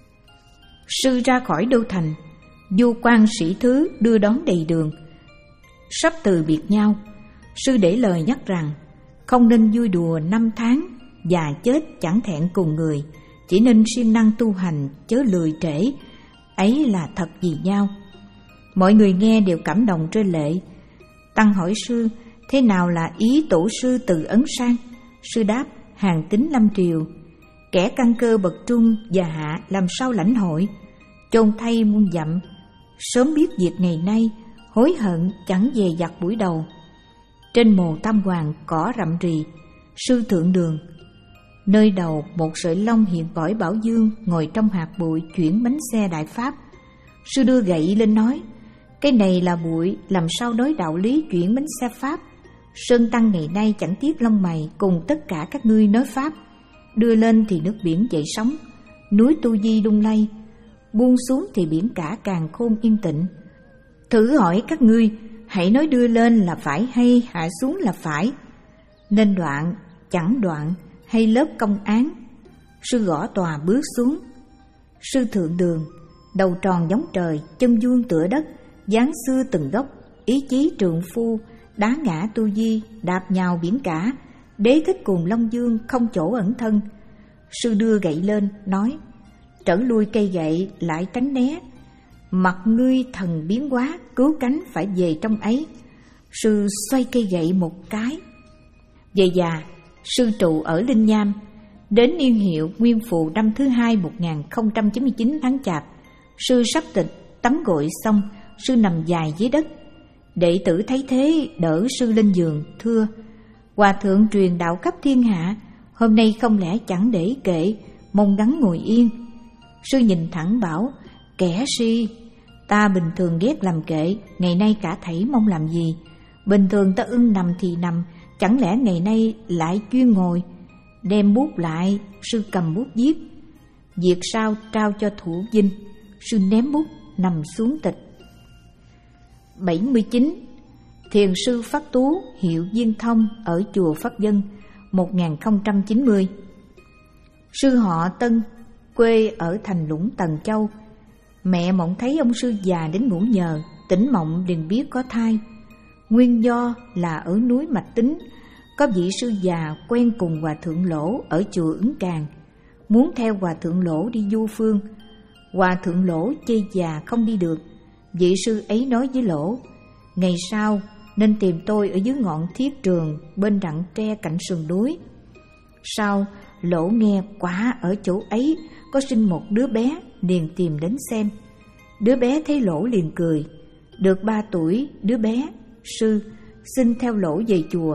Sư ra khỏi đô thành, vua quan sĩ thứ đưa đón đầy đường. Sắp từ biệt nhau, sư để lời nhắc rằng không nên vui đùa năm tháng, già chết chẳng thẹn cùng người, chỉ nên siêng năng tu hành, chớ lười trễ, ấy là thật vì nhau. Mọi người nghe đều cảm động rơi lệ. Tăng hỏi sư: thế nào là ý tổ sư từ ấn sang? Sư đáp: hàng tín lâm triều, kẻ căn cơ bậc trung và hạ làm sao lãnh hội, chôn thay muôn dặm, sớm biết việc ngày nay, hối hận chẳng về giặt buổi đầu. Trên mồ Tam Hoàng cỏ rậm rì, sư thượng đường. Nơi đầu một sợi lông hiện cõi Bảo Dương, ngồi trong hạt bụi chuyển bánh xe đại pháp. Sư đưa gậy lên nói: cái này là bụi, làm sao nói đạo lý chuyển bánh xe pháp. Sơn tăng ngày nay chẳng tiếc lông mày cùng tất cả các ngươi nói pháp. Đưa lên thì nước biển dậy sóng, núi Tu Di lung lay, buông xuống thì biển cả càng khôn yên tĩnh. Thử hỏi các ngươi, hãy nói đưa lên là phải hay hạ xuống là phải, nên đoạn, chẳng đoạn hay lớp công án. Sư gõ tòa bước xuống. Sư thượng đường, đầu tròn giống trời, chân vuông tựa đất, dáng xưa từng gốc, ý chí trượng phu, đá ngã Tu Di, đạp nhào biển cả, đế thích cùng Long Dương không chỗ ẩn thân. Sư đưa gậy lên, nói: trở lui cây gậy lại tránh né, mặt ngươi thần biến hóa, cứu cánh phải về trong ấy. Sư xoay cây gậy một cái. Về già, sư trụ ở Linh Nham. Đến niên hiệu Nguyên Phù năm thứ hai một nghìn không trăm chín mươi chín tháng Chạp, sư sắp tịch tắm gội xong, sư nằm dài dưới đất. Đệ tử thấy thế đỡ sư lên giường, thưa: Hòa thượng truyền đạo khắp thiên hạ, hôm nay không lẽ chẳng để kệ, mong gắng ngồi yên. Sư nhìn thẳng bảo: Kẻ si, ta bình thường ghét làm kệ, ngày nay cả thảy mong làm gì? Bình thường ta ưng nằm thì nằm, chẳng lẽ ngày nay lại chuyên ngồi? Đem bút lại, sư cầm bút viết. Việc sao trao cho thủ dinh. Sư ném bút, nằm xuống tịch. bảy mươi chín. Thiền sư Phát Tú, hiệu Viên Thông, ở chùa Pháp Dân, một nghìn không trăm chín mươi. Sư họ Tân, quê ở thành Lũng Tần Châu. Mẹ mộng thấy ông sư già đến ngủ nhờ, tỉnh mộng liền biết có thai. Nguyên do là ở núi Mạch Tính, có vị sư già quen cùng Hòa Thượng Lỗ ở chùa Ứng Càn, muốn theo Hòa Thượng Lỗ đi du phương. Hòa Thượng Lỗ chê già không đi được, vị sư ấy nói với Lỗ: Ngày sau nên tìm tôi ở dưới ngọn thiết trường bên rặng tre cạnh sườn núi. Sau Lỗ nghe quả ở chỗ ấy có sinh một đứa bé, liền tìm đến xem. Đứa bé thấy Lỗ liền cười. Được ba tuổi, đứa bé, sư xin theo Lỗ về chùa.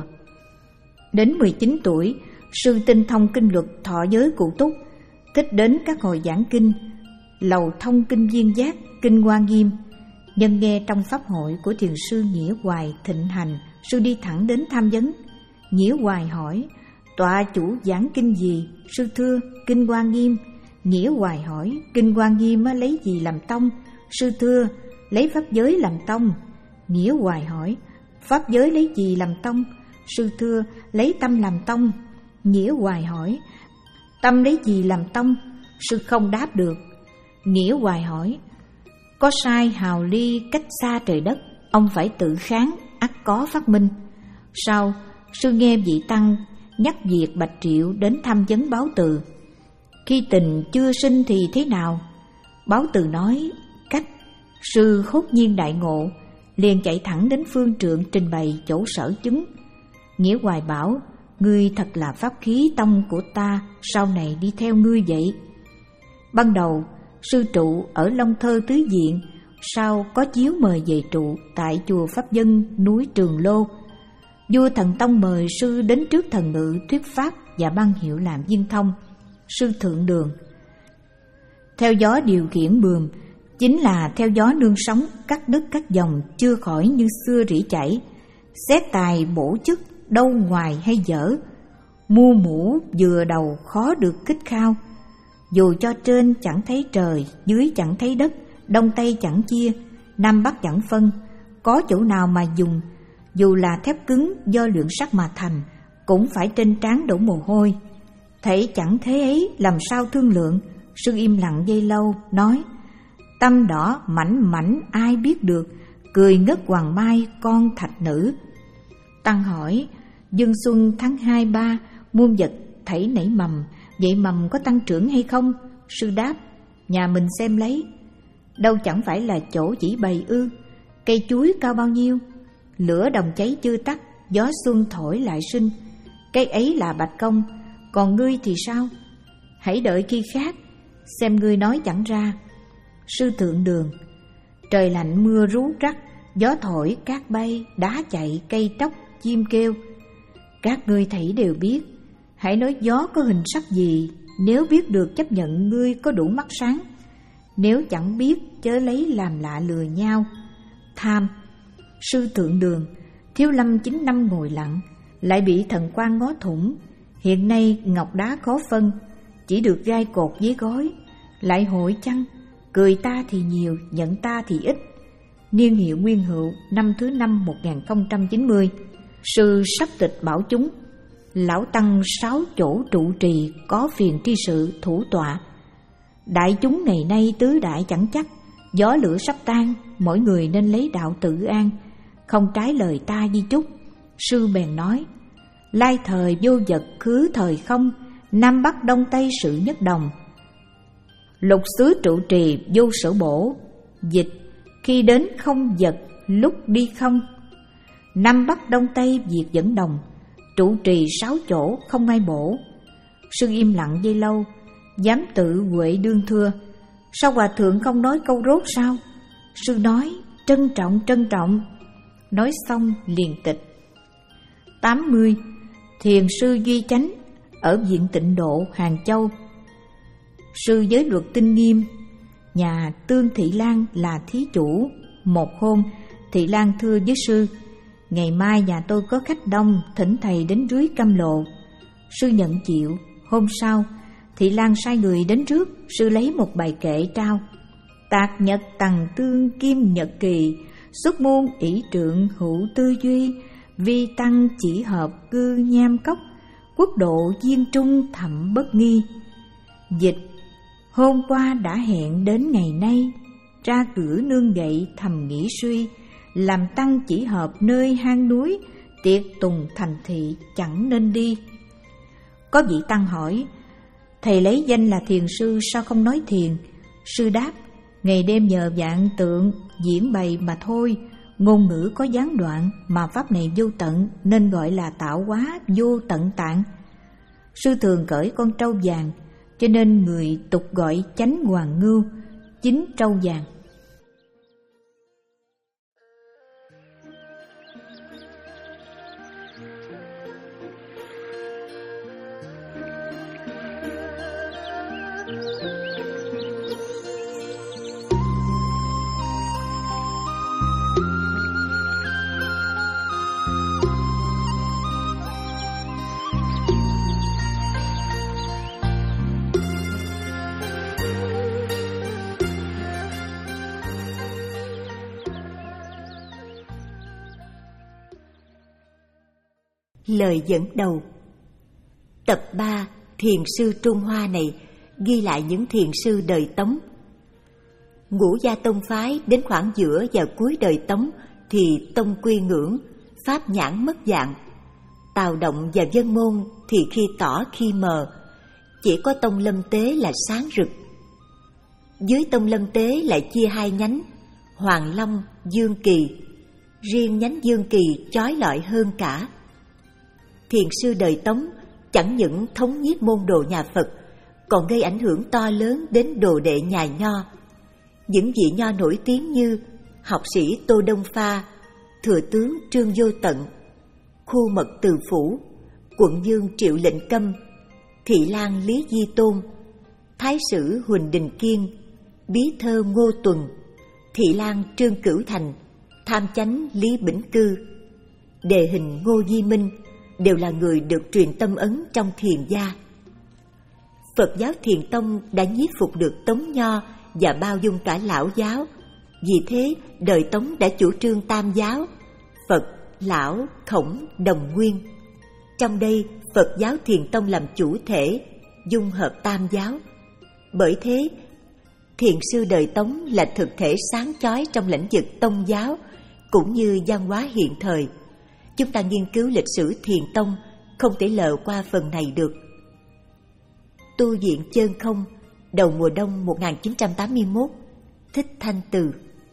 Đến mười chín tuổi, sư tinh thông kinh luật thọ giới cụ túc, thích đến các hồi giảng kinh, lầu thông kinh Viên Giác, kinh Hoa Nghiêm. Nhân nghe trong pháp hội của thiền sư Nghĩa Hoài thịnh hành, sư đi thẳng đến tham vấn. Nghĩa Hoài hỏi: Tọa chủ giảng kinh gì? Sư thưa: Kinh Hoa Nghiêm. Nghĩa Hoài hỏi: Kinh Hoa Nghiêm lấy gì làm tông? Sư thưa: Lấy pháp giới làm tông. Nghĩa Hoài hỏi: Pháp giới lấy gì làm tông? Sư thưa: Lấy tâm làm tông. Nghĩa Hoài hỏi: Tâm lấy gì làm tông? Sư không đáp được. Nghĩa Hoài hỏi: Có sai hào ly cách xa trời đất, ông phải tự kháng, ắt có phát minh. Sau, sư nghe vị tăng nhắc việc Bạch Triệu đến thăm vấn Báo Từ. Khi tình chưa sinh thì thế nào? Báo Từ nói: Cách. Sư hốt nhiên đại ngộ, liền chạy thẳng đến phương trượng trình bày chỗ sở chứng. Nghĩa Hoài bảo: Ngươi thật là pháp khí tông của ta, sau này đi theo ngươi vậy. Ban đầu sư trụ ở Long Thơ Tứ Diện, sau có chiếu mời về trụ tại chùa Pháp Dân, núi Trường Lô. Vua Thần Tông mời sư đến trước thần ngự thuyết pháp và ban hiệu làm Viên Thông, sư thượng đường. Theo gió điều khiển bườm, chính là theo gió nương sóng, cắt đứt các dòng chưa khỏi như xưa rỉ chảy. Xét tài bổ chức, đâu ngoài hay dở, mua mũ vừa đầu khó được kích khao. Dù cho trên chẳng thấy trời, dưới chẳng thấy đất, đông tây chẳng chia, nam bắc chẳng phân, có chỗ nào mà dùng. Dù là thép cứng do luyện sắt mà thành, cũng phải trên trán đổ mồ hôi. Thấy chẳng thế ấy, làm sao thương lượng? Sư im lặng giây lâu, nói: Tâm đỏ mảnh mảnh ai biết được, cười ngất hoàng mai con thạch nữ. Tăng hỏi: Dương xuân tháng hai ba, muôn vật thảy nảy mầm, vậy mầm có tăng trưởng hay không? Sư đáp: Nhà mình xem lấy. Đâu chẳng phải là chỗ chỉ bày ư? Cây chuối cao bao nhiêu? Lửa đồng cháy chưa tắt, gió xuân thổi lại sinh. Cây ấy là bạch công, còn ngươi thì sao? Hãy đợi khi khác, xem ngươi nói chẳng ra. Sư thượng đường: Trời lạnh mưa rú rắc, gió thổi cát bay, đá chạy, cây tróc, chim kêu. Các ngươi thảy đều biết, hãy nói gió có hình sắc gì, nếu biết được chấp nhận ngươi có đủ mắt sáng. Nếu chẳng biết, chớ lấy làm lạ lừa nhau. Tham. Sư thượng đường: Thiếu lâm chín năm ngồi lặng, lại bị thần quan ngó thủng. Hiện nay ngọc đá khó phân, chỉ được gai cột với gói. Lại hội chăng? Cười ta thì nhiều, nhận ta thì ít. Niên hiệu Nguyên Hữu, năm thứ năm một nghìn không trăm chín mươi. Sư sắp tịch bảo chúng: Lão tăng sáu chỗ trụ trì, có phiền tri sự thủ tọa. Đại chúng ngày nay tứ đại chẳng chắc, gió lửa sắp tan, mỗi người nên lấy đạo tự an, không trái lời ta di chúc. Sư bèn nói: Lai thời vô vật, khứ thời không, Nam Bắc Đông Tây sự nhất đồng. Lục xứ trụ trì vô sở bổ, dịch: Khi đến không vật, lúc đi không. Nam Bắc Đông Tây việc dẫn đồng, trụ trì sáu chỗ không ai bổ. Sư im lặng giây lâu, dám tự Huệ đương thưa: Sao hòa thượng không nói câu rốt sao? Sư nói: trân trọng, trân trọng. Nói xong liền tịch. tám mươi. Thiền sư Duy Chánh ở Viện Tịnh Độ, Hàng Châu. Sư giới luật tinh nghiêm, nhà Tương Thị Lan là thí chủ. Một hôm, Thị Lan thưa với sư: ngày mai nhà tôi có khách đông, thỉnh thầy đến rưới cam lộ. Sư nhận chịu. Hôm sau, Thị Lan sai người đến trước, sư lấy một bài kệ trao: tạc nhật tằng tương kim nhật kỳ, xuất môn ỷ trượng hữu tư duy, vi tăng chỉ hợp cư nham cốc, quốc độ duyên trung thậm bất nghi. Dịch: hôm qua đã hẹn đến ngày nay, ra cửa nương gậy thầm nghĩ suy, làm tăng chỉ hợp nơi hang núi, tiệc tùng thành thị chẳng nên đi. Có vị tăng hỏi: thầy lấy danh là thiền sư sao không nói thiền? Sư đáp: ngày đêm nhờ vạn tượng diễn bày mà thôi, ngôn ngữ có gián đoạn mà pháp này vô tận nên gọi là tạo hóa vô tận tạng. Sư thường cởi con trâu vàng, cho nên người tục gọi chánh hoàng ngưu, chính trâu vàng. Lời dẫn đầu. Tập ba Thiền sư Trung Hoa này ghi lại những thiền sư đời Tống. Ngũ gia tông phái đến khoảng giữa và cuối đời Tống thì tông quy ngưỡng, pháp nhãn mất dạng. Tào Động và Dân Môn thì khi tỏ khi mờ, chỉ có tông Lâm Tế là sáng rực. Dưới tông Lâm Tế lại chia hai nhánh, Hoàng Long, Dương Kỳ. Riêng nhánh Dương Kỳ chói lọi hơn cả. Thiền sư đời Tống chẳng những thống nhiếp môn đồ nhà Phật, còn gây ảnh hưởng to lớn đến đồ đệ nhà Nho. Những vị Nho nổi tiếng như học sĩ Tô Đông Pha, thừa tướng Trương Vô Tận, khu mật Từ Phủ, quận Dương Triệu Lệnh Câm, thị lang Lý Di Tôn, thái sử Huỳnh Đình Kiên, bí thơ Ngô Tuần, thị lang Trương Cửu Thành, tham chánh Lý Bỉnh Cư, đề hình Ngô Di Minh đều là người được truyền tâm ấn trong thiền gia. Phật giáo Thiền Tông đã nhiếp phục được Tống Nho và bao dung cả Lão giáo. Vì thế, đời Tống đã chủ trương tam giáo: Phật, Lão, Khổng, Đồng Nguyên. Trong đây, Phật giáo Thiền Tông làm chủ thể, dung hợp tam giáo. Bởi thế, thiền sư đời Tống là thực thể sáng chói trong lĩnh vực tông giáo cũng như văn hóa hiện thời. Chúng ta nghiên cứu lịch sử Thiền Tông không thể lờ qua phần này được. Tu viện Chơn Không, đầu mùa đông một nghìn chín trăm tám mươi mốt, Thích Thanh Từ.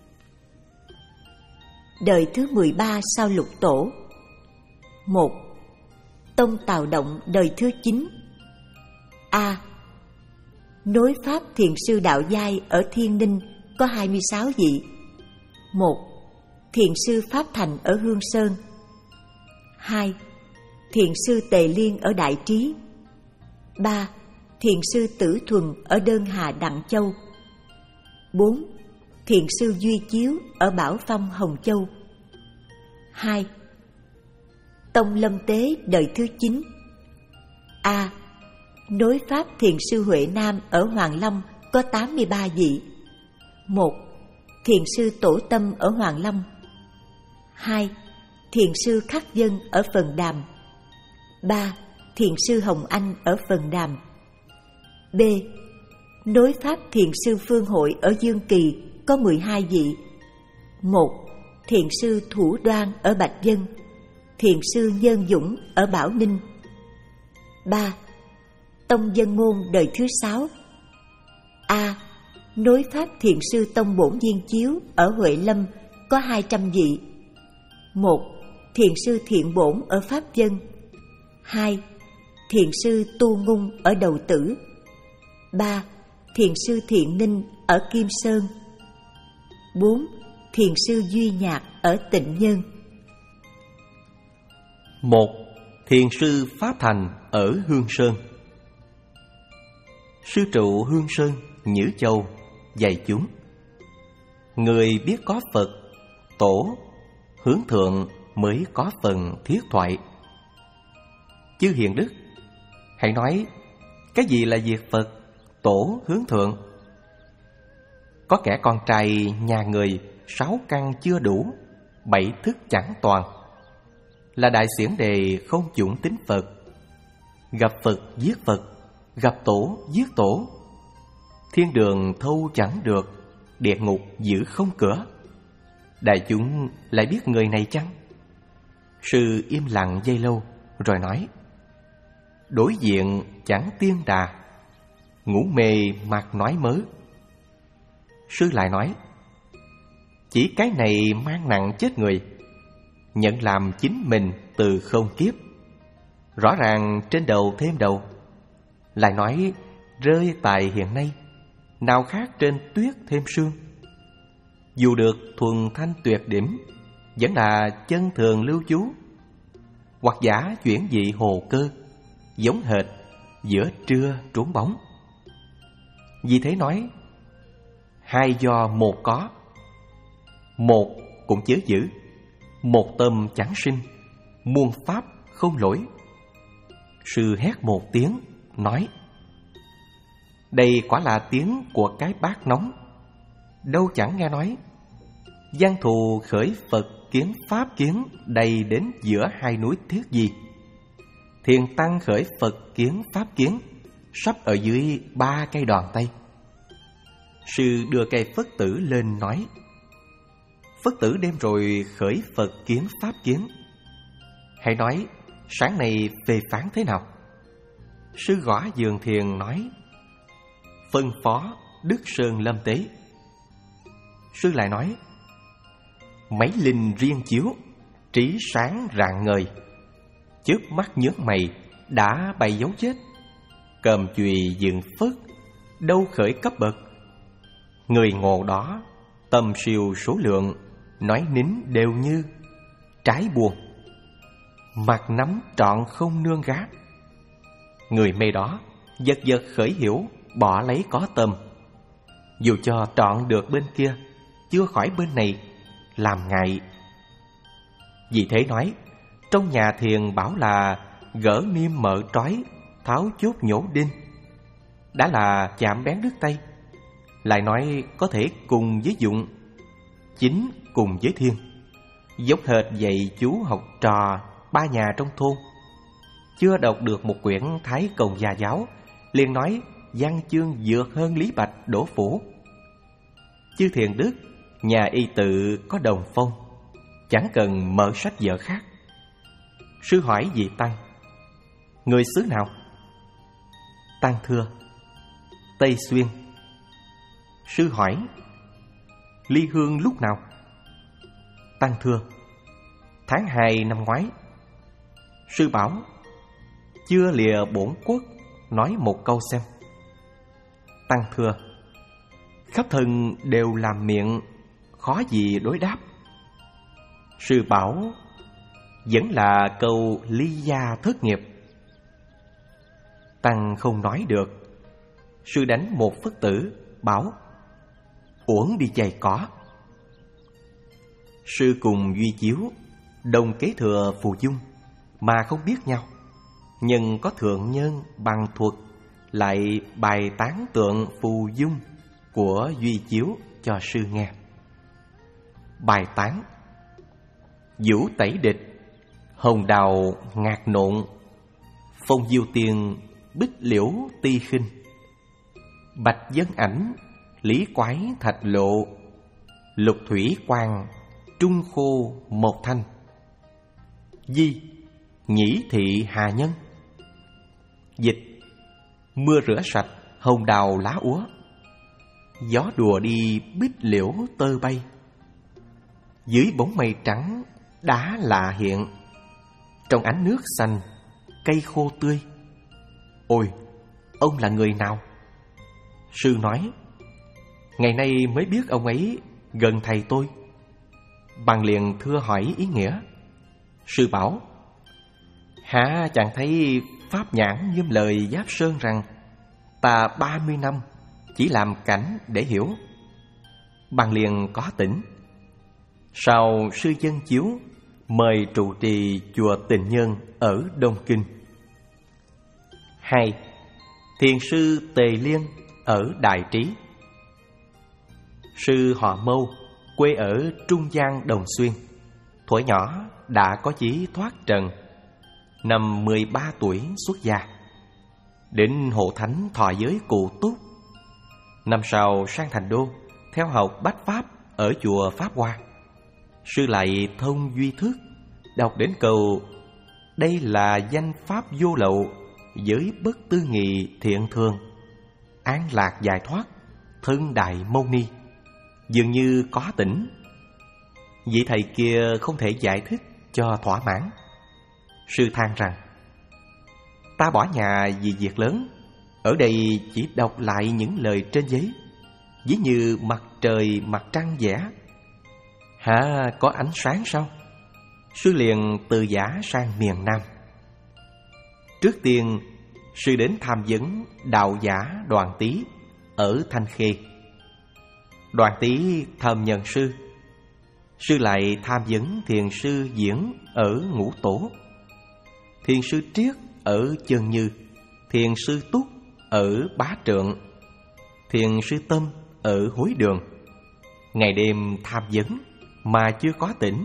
Đời thứ mười ba sau Lục Tổ. Một. Tông Tào Động đời thứ chín. A. Nối pháp thiền sư đạo giai ở Thiên Ninh có hai mươi sáu vị. Một. Thiền sư Pháp Thành ở Hương Sơn. Hai. Thiền sư Tề Liên ở Đại Trí. Ba. Thiền sư Tử Thuần ở Đơn Hà Đặng Châu. Bốn. Thiền sư Duy Chiếu ở Bảo Phong Hồng Châu. Hai. Tông Lâm Tế đời thứ chín. A. Nối pháp thiền sư Huệ Nam ở Hoàng Long có tám mươi ba vị. Một. Thiền sư Tổ Tâm ở Hoàng Long. Hai. Thiền sư Khắc Dân ở Phần Đàm. Ba. Thiền sư Hồng Anh ở Phần Đàm. B. Nối pháp thiền sư Phương Hội ở Dương Kỳ có mười hai vị. Một. Thiền sư Thủ Đoan ở Bạch Dân. Thiền sư Nhân Dũng ở Bảo Ninh. Ba. Tông Dân Môn đời thứ sáu. A. Nối pháp thiền sư Tông Bổn Viên Chiếu ở Huệ Lâm có hai trăm vị. Một. Thiền sư Thiện Bổn ở Pháp Dân. Hai. Thiền sư Tu Ngung ở Đầu Tử. Ba. Thiền sư Thiện Ninh ở Kim Sơn. Bốn. thiền sư Duy Nhạc ở Tịnh Nhân. Một, thiền sư Pháp Thành ở Hương Sơn. Sư trụ Hương Sơn, Nhữ Châu dạy chúng: người biết có Phật, Tổ, hướng thượng mới có phần thiết thoại. Chư hiền đức, hãy nói cái gì là việc Phật, Tổ, hướng thượng? Có kẻ con trai nhà người sáu căn chưa đủ, bảy thức chẳng toàn, là đại xiển đề không chủng tính Phật. Gặp Phật giết Phật, gặp Tổ giết Tổ. Thiên đường thâu chẳng được, địa ngục giữ không cửa. Đại chúng lại biết người này chăng? Sư im lặng giây lâu rồi nói: đối diện chẳng tiên đà, ngủ mê mặt nói mớ. Sư lại nói: chỉ cái này mang nặng chết người, nhận làm chính mình từ không kiếp. Rõ ràng trên đầu thêm đầu. Lại nói rơi tài hiện nay, nào khác trên tuyết thêm sương. Dù được thuần thanh tuyệt điểm, vẫn là chân thường lưu trú. Hoặc giả chuyển dị hồ cơ, giống hệt giữa trưa trốn bóng. Vì thế nói hai do một có, một cũng chớ giữ, một tâm chẳng sinh, muôn pháp không lỗi. Sư hét một tiếng nói: đây quả là tiếng của cái bát nóng. Đâu chẳng nghe nói giang thù khởi Phật kiến pháp kiến, đầy đến giữa hai núi Thiết Di. Thiền tăng khởi Phật kiến pháp kiến, sắp ở dưới ba cây đòn tay. Sư đưa cây phất tử lên nói: phất tử đêm rồi khởi Phật kiến pháp kiến, hãy nói sáng nay phê phán thế nào? Sư gõ giường thiền nói: phân phó Đức Sơn Lâm Tế. Sư lại nói: mấy linh riêng chiếu, trí sáng rạng ngời, chớp mắt nhướng mày đã bày dấu chết. Cầm chùy dựng phất, đâu khởi cấp bậc. Người ngộ đó tầm siêu số lượng, nói nín đều như trái buồn, mặt nắm trọn không nương gác. Người mê đó giật giật khởi hiểu, bỏ lấy có tâm. Dù cho trọn được bên kia, chưa khỏi bên này, làm ngại. Vì thế nói trong nhà thiền bảo là gỡ niêm mợ trói, tháo chốt nhổ đinh, đã là chạm bén đứt tay. Lại nói có thể cùng với dụng, chính cùng với thiên, giống hệt dạy chú học trò ba nhà trong thôn. Chưa đọc được một quyển Thái Công Gia Giáo, liền nói văn chương vượt hơn Lý Bạch Đỗ Phủ. Chư thiền đức, nhà y tự có đồng phong, chẳng cần mở sách vở khác. Sư hỏi vị tăng: người xứ nào? Tăng thưa: Tây Xuyên. Sư hỏi: ly hương lúc nào? Tăng thưa: tháng hai năm ngoái. Sư bảo: chưa lìa bổn quốc, nói một câu xem. Tăng thưa: khắp thân đều làm miệng, khó gì đối đáp. Sư bảo: vẫn là câu ly gia thất nghiệp. Tăng không nói được. Sư đánh một phất tử, bảo: uổng đi chày cỏ. Sư cùng Duy Chiếu đồng kế thừa phù dung, mà không biết nhau. Nhưng có thượng nhân bằng thuật, lại bài tán tượng phù dung của Duy Chiếu cho sư nghe. Bài tán: vũ tẩy địch, hồng đào ngạc nộn, phong diêu tiền bích liễu ti khinh, bạch dân ảnh lý quái thạch lộ, lục thủy quang trung khô một thanh. Di nhĩ thị hà nhân. Dịch: mưa rửa sạch, hồng đào lá úa, gió đùa đi bích liễu tơ bay. Dưới bóng mây trắng đá lạ hiện, trong ánh nước xanh cây khô tươi. Ôi, ông là người nào? Sư nói: ngày nay mới biết ông ấy gần thầy tôi, Bằng liền thưa hỏi ý nghĩa. Sư bảo: hả chẳng thấy pháp nhãn nghiêm lời Giáp Sơn rằng ta ba mươi năm chỉ làm cảnh để hiểu. Bằng liền có tỉnh. Sau sư dân chiếu mời trụ trì chùa Tình Nhân ở Đông Kinh. Hai. Thiền sư Tề Liên ở Đại Trí. Sư họ Mâu, quê ở Trung Giang Đồng Xuyên. Thuở nhỏ đã có chí thoát trần. Năm mười ba tuổi xuất gia, đến hộ thánh thọ giới Cụ Túc. Năm sau sang Thành Đô theo học bách pháp ở chùa Pháp Hoa. Sư lại thông duy thức, đọc đến câu đây là danh pháp vô lậu, giới bất tư nghị thiện thường, an lạc giải thoát, thân đại mâu ni, dường như có tỉnh. Vị thầy kia không thể giải thích cho thỏa mãn. Sư than rằng: ta bỏ nhà vì việc lớn, ở đây chỉ đọc lại những lời trên giấy, ví như mặt trời mặt trăng vẽ. Hả có ánh sáng sao? Sư liền từ giả sang miền Nam. Trước tiên sư đến tham vấn đạo giả Đoàn Tý ở Thanh Khê. Đoàn Tý thầm nhận sư. Sư lại tham vấn thiền sư Diễn ở Ngũ Tổ, thiền sư Triết ở Chân Như, thiền sư Túc ở Bá Trượng, thiền sư Tâm ở Hối Đường. Ngày đêm tham vấn mà chưa có tỉnh.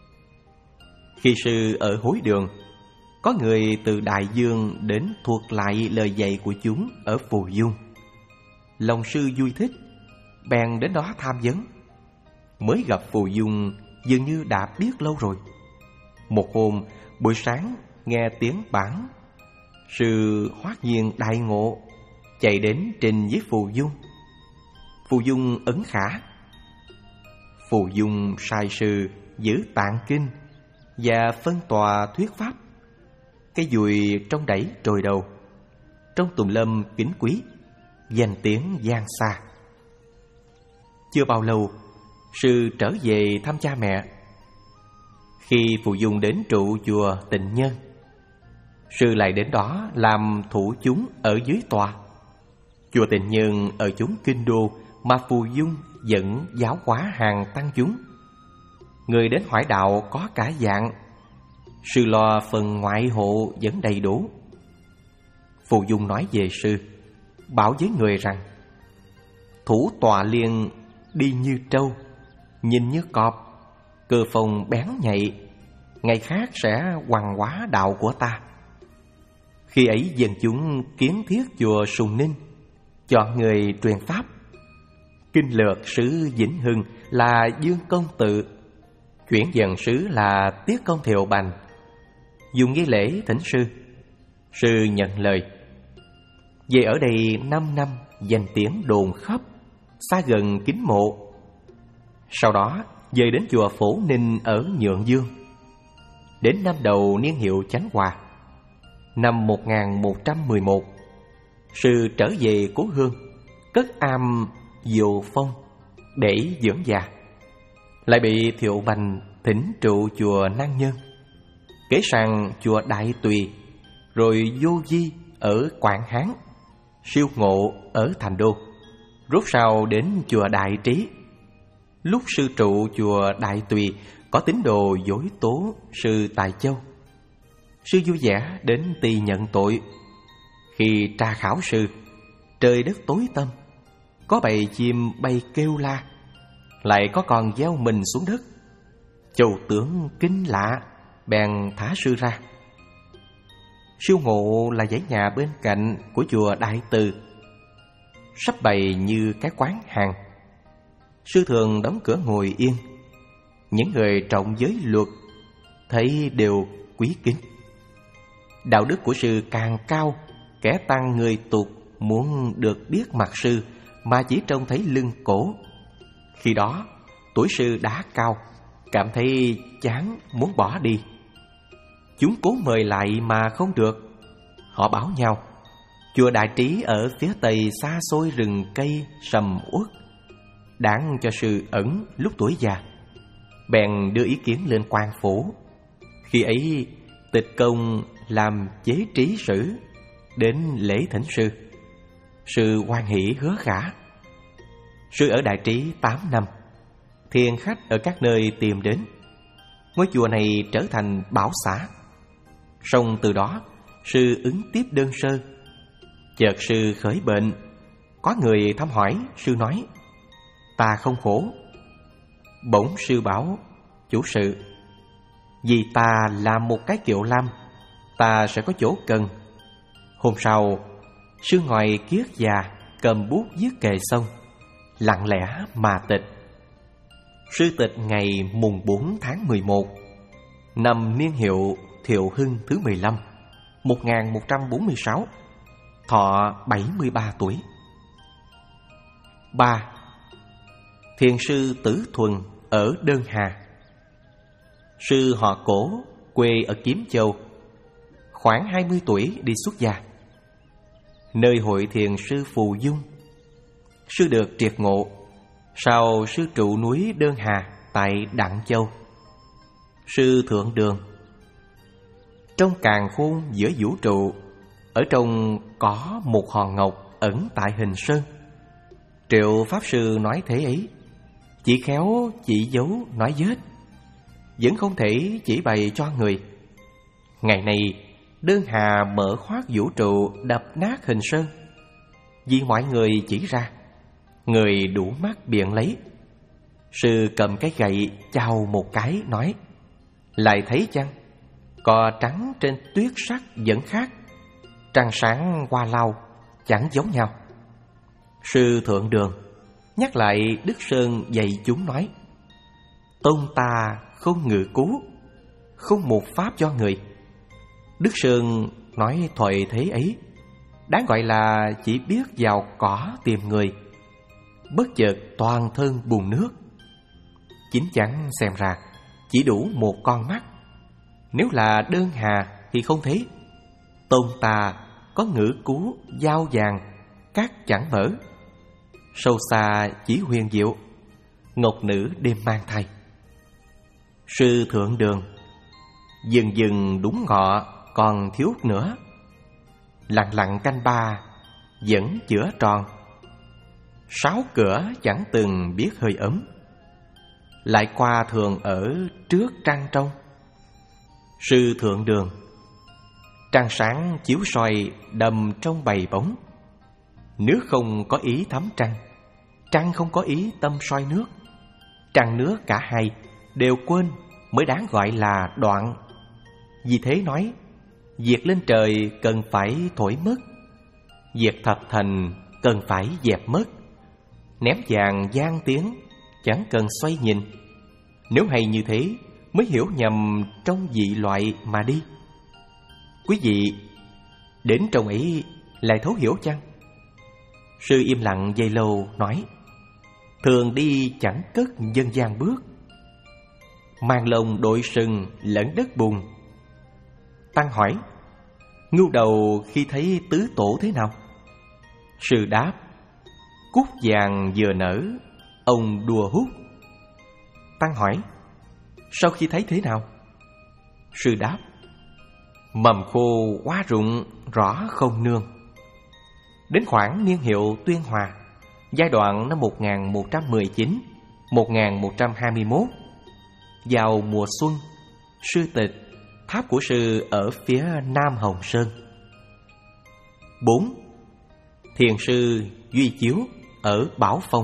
Khi sư ở Hối Đường, có người từ Đại Dương đến thuộc lại lời dạy của chúng ở Phù Dung. Lòng sư vui thích, bèn đến đó tham vấn. Mới gặp Phù Dung dường như đã biết lâu rồi. Một hôm buổi sáng nghe tiếng bản, sư hoát nhiên đại ngộ, chạy đến trình với Phù Dung. Phù Dung ấn khả. Phù Dung sai sư giữ tạng kinh và phân tòa thuyết pháp. Cái dùi trong đẩy trồi đầu, trong tùm lâm kính quý, danh tiếng vang xa. Chưa bao lâu, sư trở về thăm cha mẹ. Khi Phù Dung đến trụ chùa Tịnh Nhân, sư lại đến đó làm thủ chúng ở dưới tòa. Chùa Tịnh Nhân ở chốn kinh đô, mà Phù Dung dẫn giáo hóa hàng tăng chúng. Người đến hỏi đạo có cả dạng, sư lo phần ngoại hộ vẫn đầy đủ. Phù Dung nói về sư, bảo với người rằng: thủ tọa liên đi như trâu, nhìn như cọp, cơ phòng bén nhạy, ngày khác sẽ hoằng hóa đạo của ta. Khi ấy dân chúng kiến thiết chùa Sùng Ninh, chọn người truyền pháp. Kinh lược sứ Vĩnh Hưng là Dương Công Tự, chuyển dần sứ là Tiết Công Thiệu Bành, dùng nghi lễ thỉnh sư. Sư nhận lời. Về ở đây năm năm, danh tiếng đồn khắp, xa gần kính mộ. Sau đó về đến chùa Phổ Ninh ở Nhượng Dương. Đến năm đầu niên hiệu Chánh Hòa, năm một nghìn một trăm mười một, sư trở về cố hương, cất am Diệu Phong để dưỡng già. Lại bị Thiệu Bành thỉnh trụ chùa Năng Nhân, kế sang chùa Đại Tùy, rồi Vô Di ở Quảng Hán, Siêu Ngộ ở Thành Đô, rốt sau đến chùa Đại Trí. Lúc sư trụ chùa Đại Tùy, có tín đồ dối tố sư Tại Châu. Sư vui vẻ đến tỳ nhận tội. Khi tra khảo sư, trời đất tối tăm, có bầy chim bay kêu la, lại có con gieo mình xuống đất. Châu tướng kinh lạ, bèn thả sư ra. Siêu Ngộ là dãy nhà bên cạnh của chùa Đại Từ, sắp bày như cái quán hàng. Sư thường đóng cửa ngồi yên. Những người trọng giới luật thấy đều quý kính. Đạo đức của sư càng cao, kẻ tăng người tục muốn được biết mặt sư mà chỉ trông thấy lưng cổ. Khi đó tuổi sư đã cao, cảm thấy chán muốn bỏ đi. Chúng cố mời lại mà không được. Họ bảo nhau, chùa Đại Trí ở phía tây xa xôi rừng cây sầm uất, đáng cho sư ẩn lúc tuổi già. bèn đưa ý kiến lên quan phủ. Khi ấy Tịch Công làm chế trí sử, đến lễ thỉnh sư. Sư hoan hỷ hứa khả. Sư ở Đại Trí tám năm, thiền khách ở các nơi tìm đến. Ngôi chùa này trở thành bảo xã. Song từ đó sư ứng tiếp đơn sơ. Chợt sư khởi bệnh, có người thăm hỏi. Sư nói: ta không khổ. Bỗng sư bảo chủ sự: vì ta làm một cái kiệu lam, ta sẽ có chỗ cần. Hôm sau, sư ngồi kiết già, cầm bút viết kề xong, lặng lẽ mà tịch. Sư tịch ngày mùng bốn tháng mười một, năm niên hiệu Thiệu Hưng thứ mười lăm, một nghìn một trăm bốn mươi sáu, thọ bảy mươi ba tuổi. Ba. Thiền sư Tử Thuần ở Đơn Hà. Sư họ Cổ, quê ở Kiếm Châu, khoảng hai mươi tuổi đi xuất gia. Nơi hội thiền sư Phù Dung, sư được triệt ngộ. Sau sư trụ núi Đơn Hà tại Đặng Châu. Sư Thượng Đường. Trong càn khôn giữa vũ trụ, ở trong có một hòn ngọc ẩn tại hình sơn. Triệu Pháp Sư nói thế ấy, chỉ khéo chỉ dấu nói vết, vẫn không thể chỉ bày cho người. Ngày nay Đơn Hà mở khoác vũ trụ, đập nát hình sơn. Vì mọi người chỉ ra, người đủ mắt biện lấy. Sư cầm cái gậy chào một cái nói: lại thấy chăng? Cò trắng trên tuyết sắc vẫn khác, trăng sáng hoa lau chẳng giống nhau. Sư Thượng Đường nhắc lại Đức Sơn dạy chúng nói: tôn ta không ngự cứu, không một pháp cho người. Đức Sơn nói thoại thế ấy, đáng gọi là chỉ biết vào cỏ tìm người, bất chợt toàn thân bùn nước. Chính chắn xem ra chỉ đủ một con mắt. Nếu là Đơn Hà thì không thấy. Tôn ta có ngữ cú dao vàng, cát chẳng mở, sâu xa chỉ huyền diệu, ngọc nữ đêm mang thai. Sư Thượng Đường dần dần đúng ngọ, còn thiếu nữa. Lặng lặng canh ba vẫn chữa tròn, sáu cửa chẳng từng biết hơi ấm. Lại qua thường ở trước trăng trong. Sư Thượng Đường trăng sáng chiếu soi đầm trong bầy bóng. Nước không có ý thấm trăng, trăng không có ý tâm soi nước. Trăng nước cả hai đều quên mới đáng gọi là đoạn. Vì thế nói, việc lên trời cần phải thổi mất, việc thật thành cần phải dẹp mất. Ném vàng gian tiếng chẳng cần xoay nhìn. Nếu hay như thế mới hiểu nhầm trong dị loại mà đi. Quý vị đến trong ấy lại thấu hiểu chăng? Sư im lặng giây lâu nói: thường đi chẳng cất dân gian bước, mang lông đội sừng lẫn đất bùn. Tăng hỏi: ngưu đầu khi thấy tứ tổ thế nào? Sư đáp: cúc vàng vừa nở, ông đùa hút. Tăng hỏi: sau khi thấy thế nào? Sư đáp: mầm khô quá rụng, rõ không nương. Đến khoảng niên hiệu Tuyên Hòa, giai đoạn năm một nghìn một trăm mười chín đến một nghìn một trăm hai mươi mốt, vào mùa xuân, sư tịch, tháp của sư ở phía Nam Hồng Sơn. Bốn. Thiền sư Duy Chiếu ở Bảo Phong.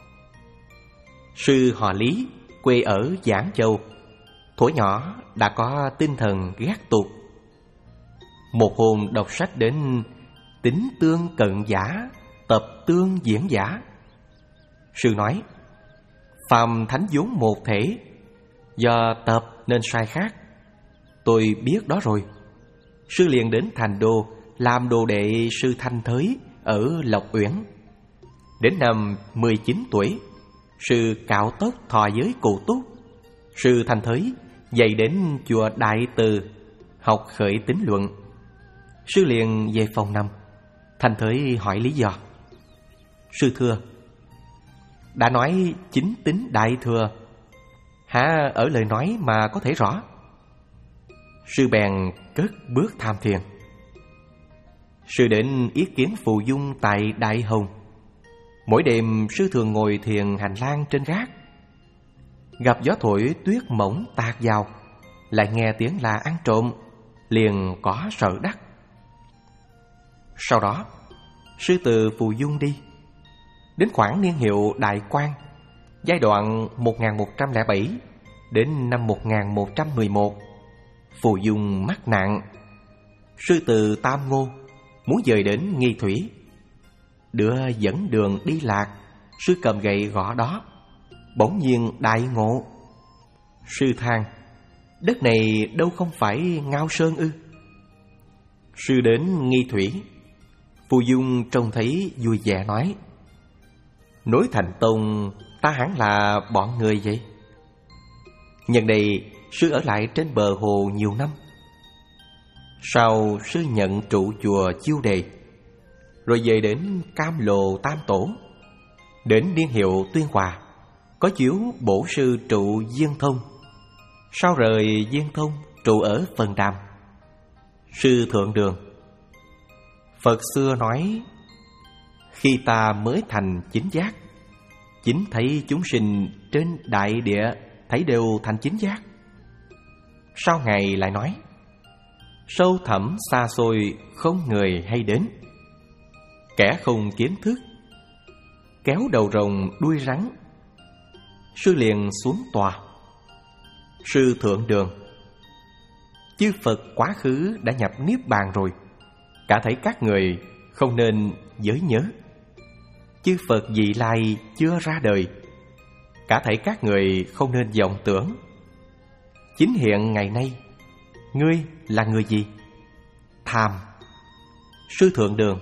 Sư họ Lý, quê ở Giảng Châu, thuở nhỏ đã có tinh thần gác tục. Một hôm đọc sách đến tính tương cận giả, tập tương diễn giả. Sư nói: phàm thánh vốn một thể, do tập nên sai khác. Tôi biết đó rồi. Sư liền đến Thành Đô làm đồ đệ sư Thanh Thới ở Lộc Uyển. Đến năm mười chín tuổi, sư cạo tóc thọ giới Cụ Túc. Sư Thanh Thới dạy đến chùa Đại Từ học khởi tín luận. Sư liền về phòng năm. Thanh Thới hỏi lý do. Sư thưa: đã nói chính tính đại thừa, há ở lời nói mà có thể rõ? Sư bèn cất bước tham thiền. Sư đến ý kiến Phù Dung tại Đại Hồng. Mỗi đêm sư thường ngồi thiền hành lang trên gác. Gặp gió thổi tuyết mỏng tạt vào, lại nghe tiếng là ăn trộm, liền có sợ đắc. Sau đó sư từ Phù Dung đi. Đến khoảng niên hiệu Đại Quang, giai đoạn một nghìn một trăm lẻ bảy đến năm một nghìn một trăm mười một, Phù Dung mắc nạn. Sư từ Tam Ngô muốn dời đến Nghi Thủy. Đưa dẫn đường đi lạc, sư cầm gậy gõ đó, bỗng nhiên đại ngộ. Sư than: đất này đâu không phải Ngao Sơn ư? Sư đến Nghi Thủy. Phù Dung trông thấy vui vẻ nói: nối Thành Tông ta hẳn là bọn người vậy. Nhân đây sư ở lại trên bờ hồ nhiều năm. Sau sư nhận trụ chùa Chiêu Đề, rồi về đến Cam Lồ Tam Tổ. Đến niên hiệu Tuyên Hòa, có chiếu bổ sư trụ Diên Thông. Sau rời Diên Thông, trụ ở Phần Đàm. Sư Thượng Đường: Phật xưa nói, khi ta mới thành chính giác, chính thấy chúng sinh trên đại địa thấy đều thành chính giác. Sau Ngài lại nói, sâu thẳm xa xôi không người hay đến. Kẻ không kiến thức, kéo đầu rồng đuôi rắn. Sư liền xuống tòa. Sư Thượng Đường: chư Phật quá khứ đã nhập Niết Bàn rồi, cả thấy các người không nên giới nhớ. Chư Phật vị lai chưa ra đời, cả thấy các người không nên vọng tưởng. Chính hiện ngày nay, ngươi là người gì? Tham. Sư Thượng Đường: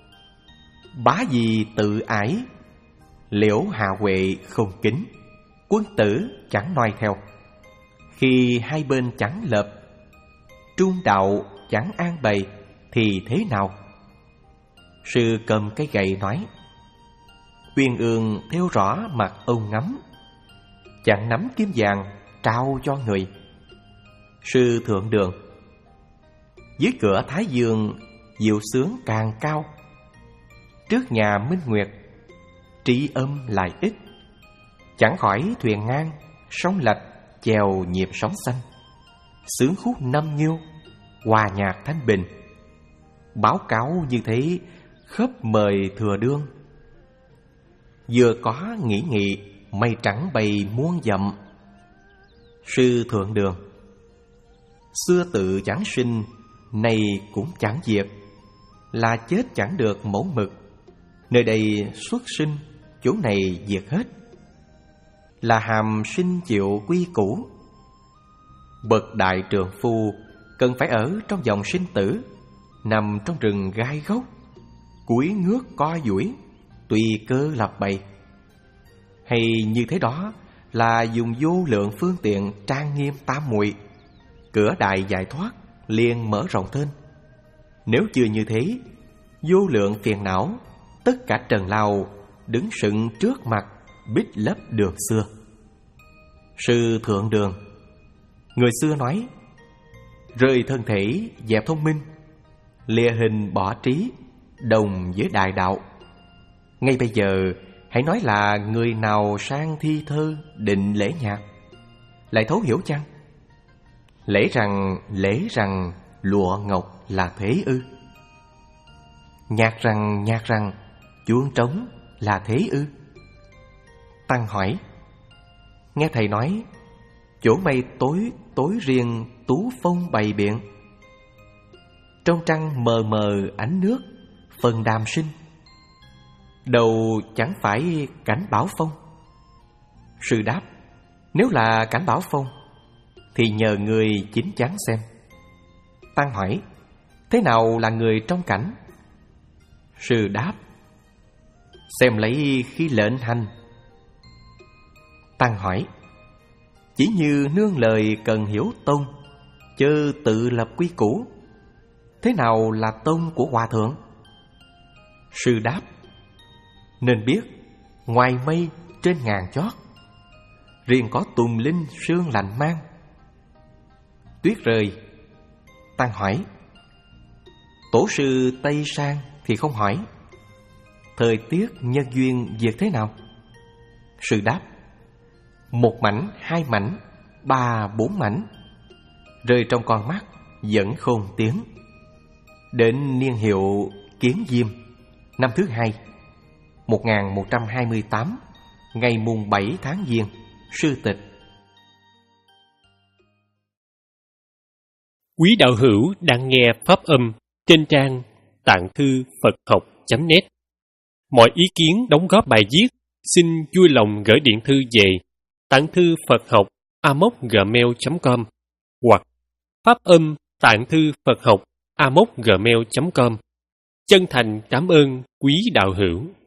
bá gì tự ái, liễu hạ huệ không kính, quân tử chẳng noi theo. Khi hai bên chẳng lập, trung đạo chẳng an bày, thì thế nào? Sư cầm cái gậy nói, uyên ương theo rõ mặt ông ngắm, chẳng nắm kiếm vàng trao cho người. Sư Thượng Đường: dưới cửa Thái Dương diệu sướng càng cao, trước nhà Minh Nguyệt trí âm lại ít. Chẳng khỏi thuyền ngang sóng lạch, chèo nhịp sóng xanh. Sướng khúc năm nhiêu, hòa nhạc thanh bình. Báo cáo như thế khắp mời thừa đương. Vừa có nghĩ nghị, mây trắng bay muôn dặm. Sư Thượng Đường: xưa tự chẳng sinh, nay cũng chẳng diệt. Là chết chẳng được mẫu mực, nơi đây xuất sinh, chỗ này diệt hết. Là hàm sinh chịu quy củ. Bậc đại trượng phu cần phải ở trong dòng sinh tử, nằm trong rừng gai gốc, cúi ngước co duỗi, tùy cơ lập bày. Hay như thế đó là dùng vô lượng phương tiện trang nghiêm tam muội, cửa đại giải thoát liền mở rộng thêm. Nếu chưa như thế, vô lượng phiền não, tất cả trần lao đứng sừng trước mặt, bít lấp đường xưa. Sư Thượng Đường: người xưa nói, rơi thân thể dẹp thông minh, lìa hình bỏ trí, đồng với đại đạo. Ngay bây giờ hãy nói là người nào sang thi thơ định lễ nhạc, lại thấu hiểu chăng? Lễ rằng lễ rằng lụa ngọc là thế ư? Nhạc rằng nhạc rằng chuông trống là thế ư? Tăng hỏi: nghe thầy nói, chỗ mây tối tối riêng tú phong bày biện, trong trăng mờ mờ ánh nước, phần đàm sinh, đầu chẳng phải cảnh Bảo Phong? Sư đáp: nếu là cảnh Bảo Phong thì nhờ người chín chắn xem. Tăng hỏi: thế nào là người trong cảnh? Sư đáp: xem lấy khi lệnh hành. Tăng hỏi: chỉ như nương lời cần hiểu tông, chớ tự lập quy củ. Thế nào là tông của hòa thượng? Sư đáp: nên biết ngoài mây trên ngàn chót, riêng có tùng linh sương lạnh mang. Tuyết rơi, Tăng hỏi. Tổ sư Tây Sang thì không hỏi. Thời tiết nhân duyên việc thế nào? Sư đáp: một mảnh, hai mảnh, ba, bốn mảnh, rơi trong con mắt vẫn khôn tiếng. Đến niên hiệu Kiến Diêm, năm thứ hai, một nghìn một trăm hai mươi tám, ngày mùng bảy tháng Giêng, sư tịch. Quý đạo hữu đang nghe pháp âm trên trang tạng thư Phật học chấm net. Mọi ý kiến đóng góp bài viết xin vui lòng gửi điện thư về tạng thư Phật học a m o c gmail chấm com hoặc pháp âm tạng thư Phật học a m o c gmail chấm com. Chân thành cảm ơn quý đạo hữu.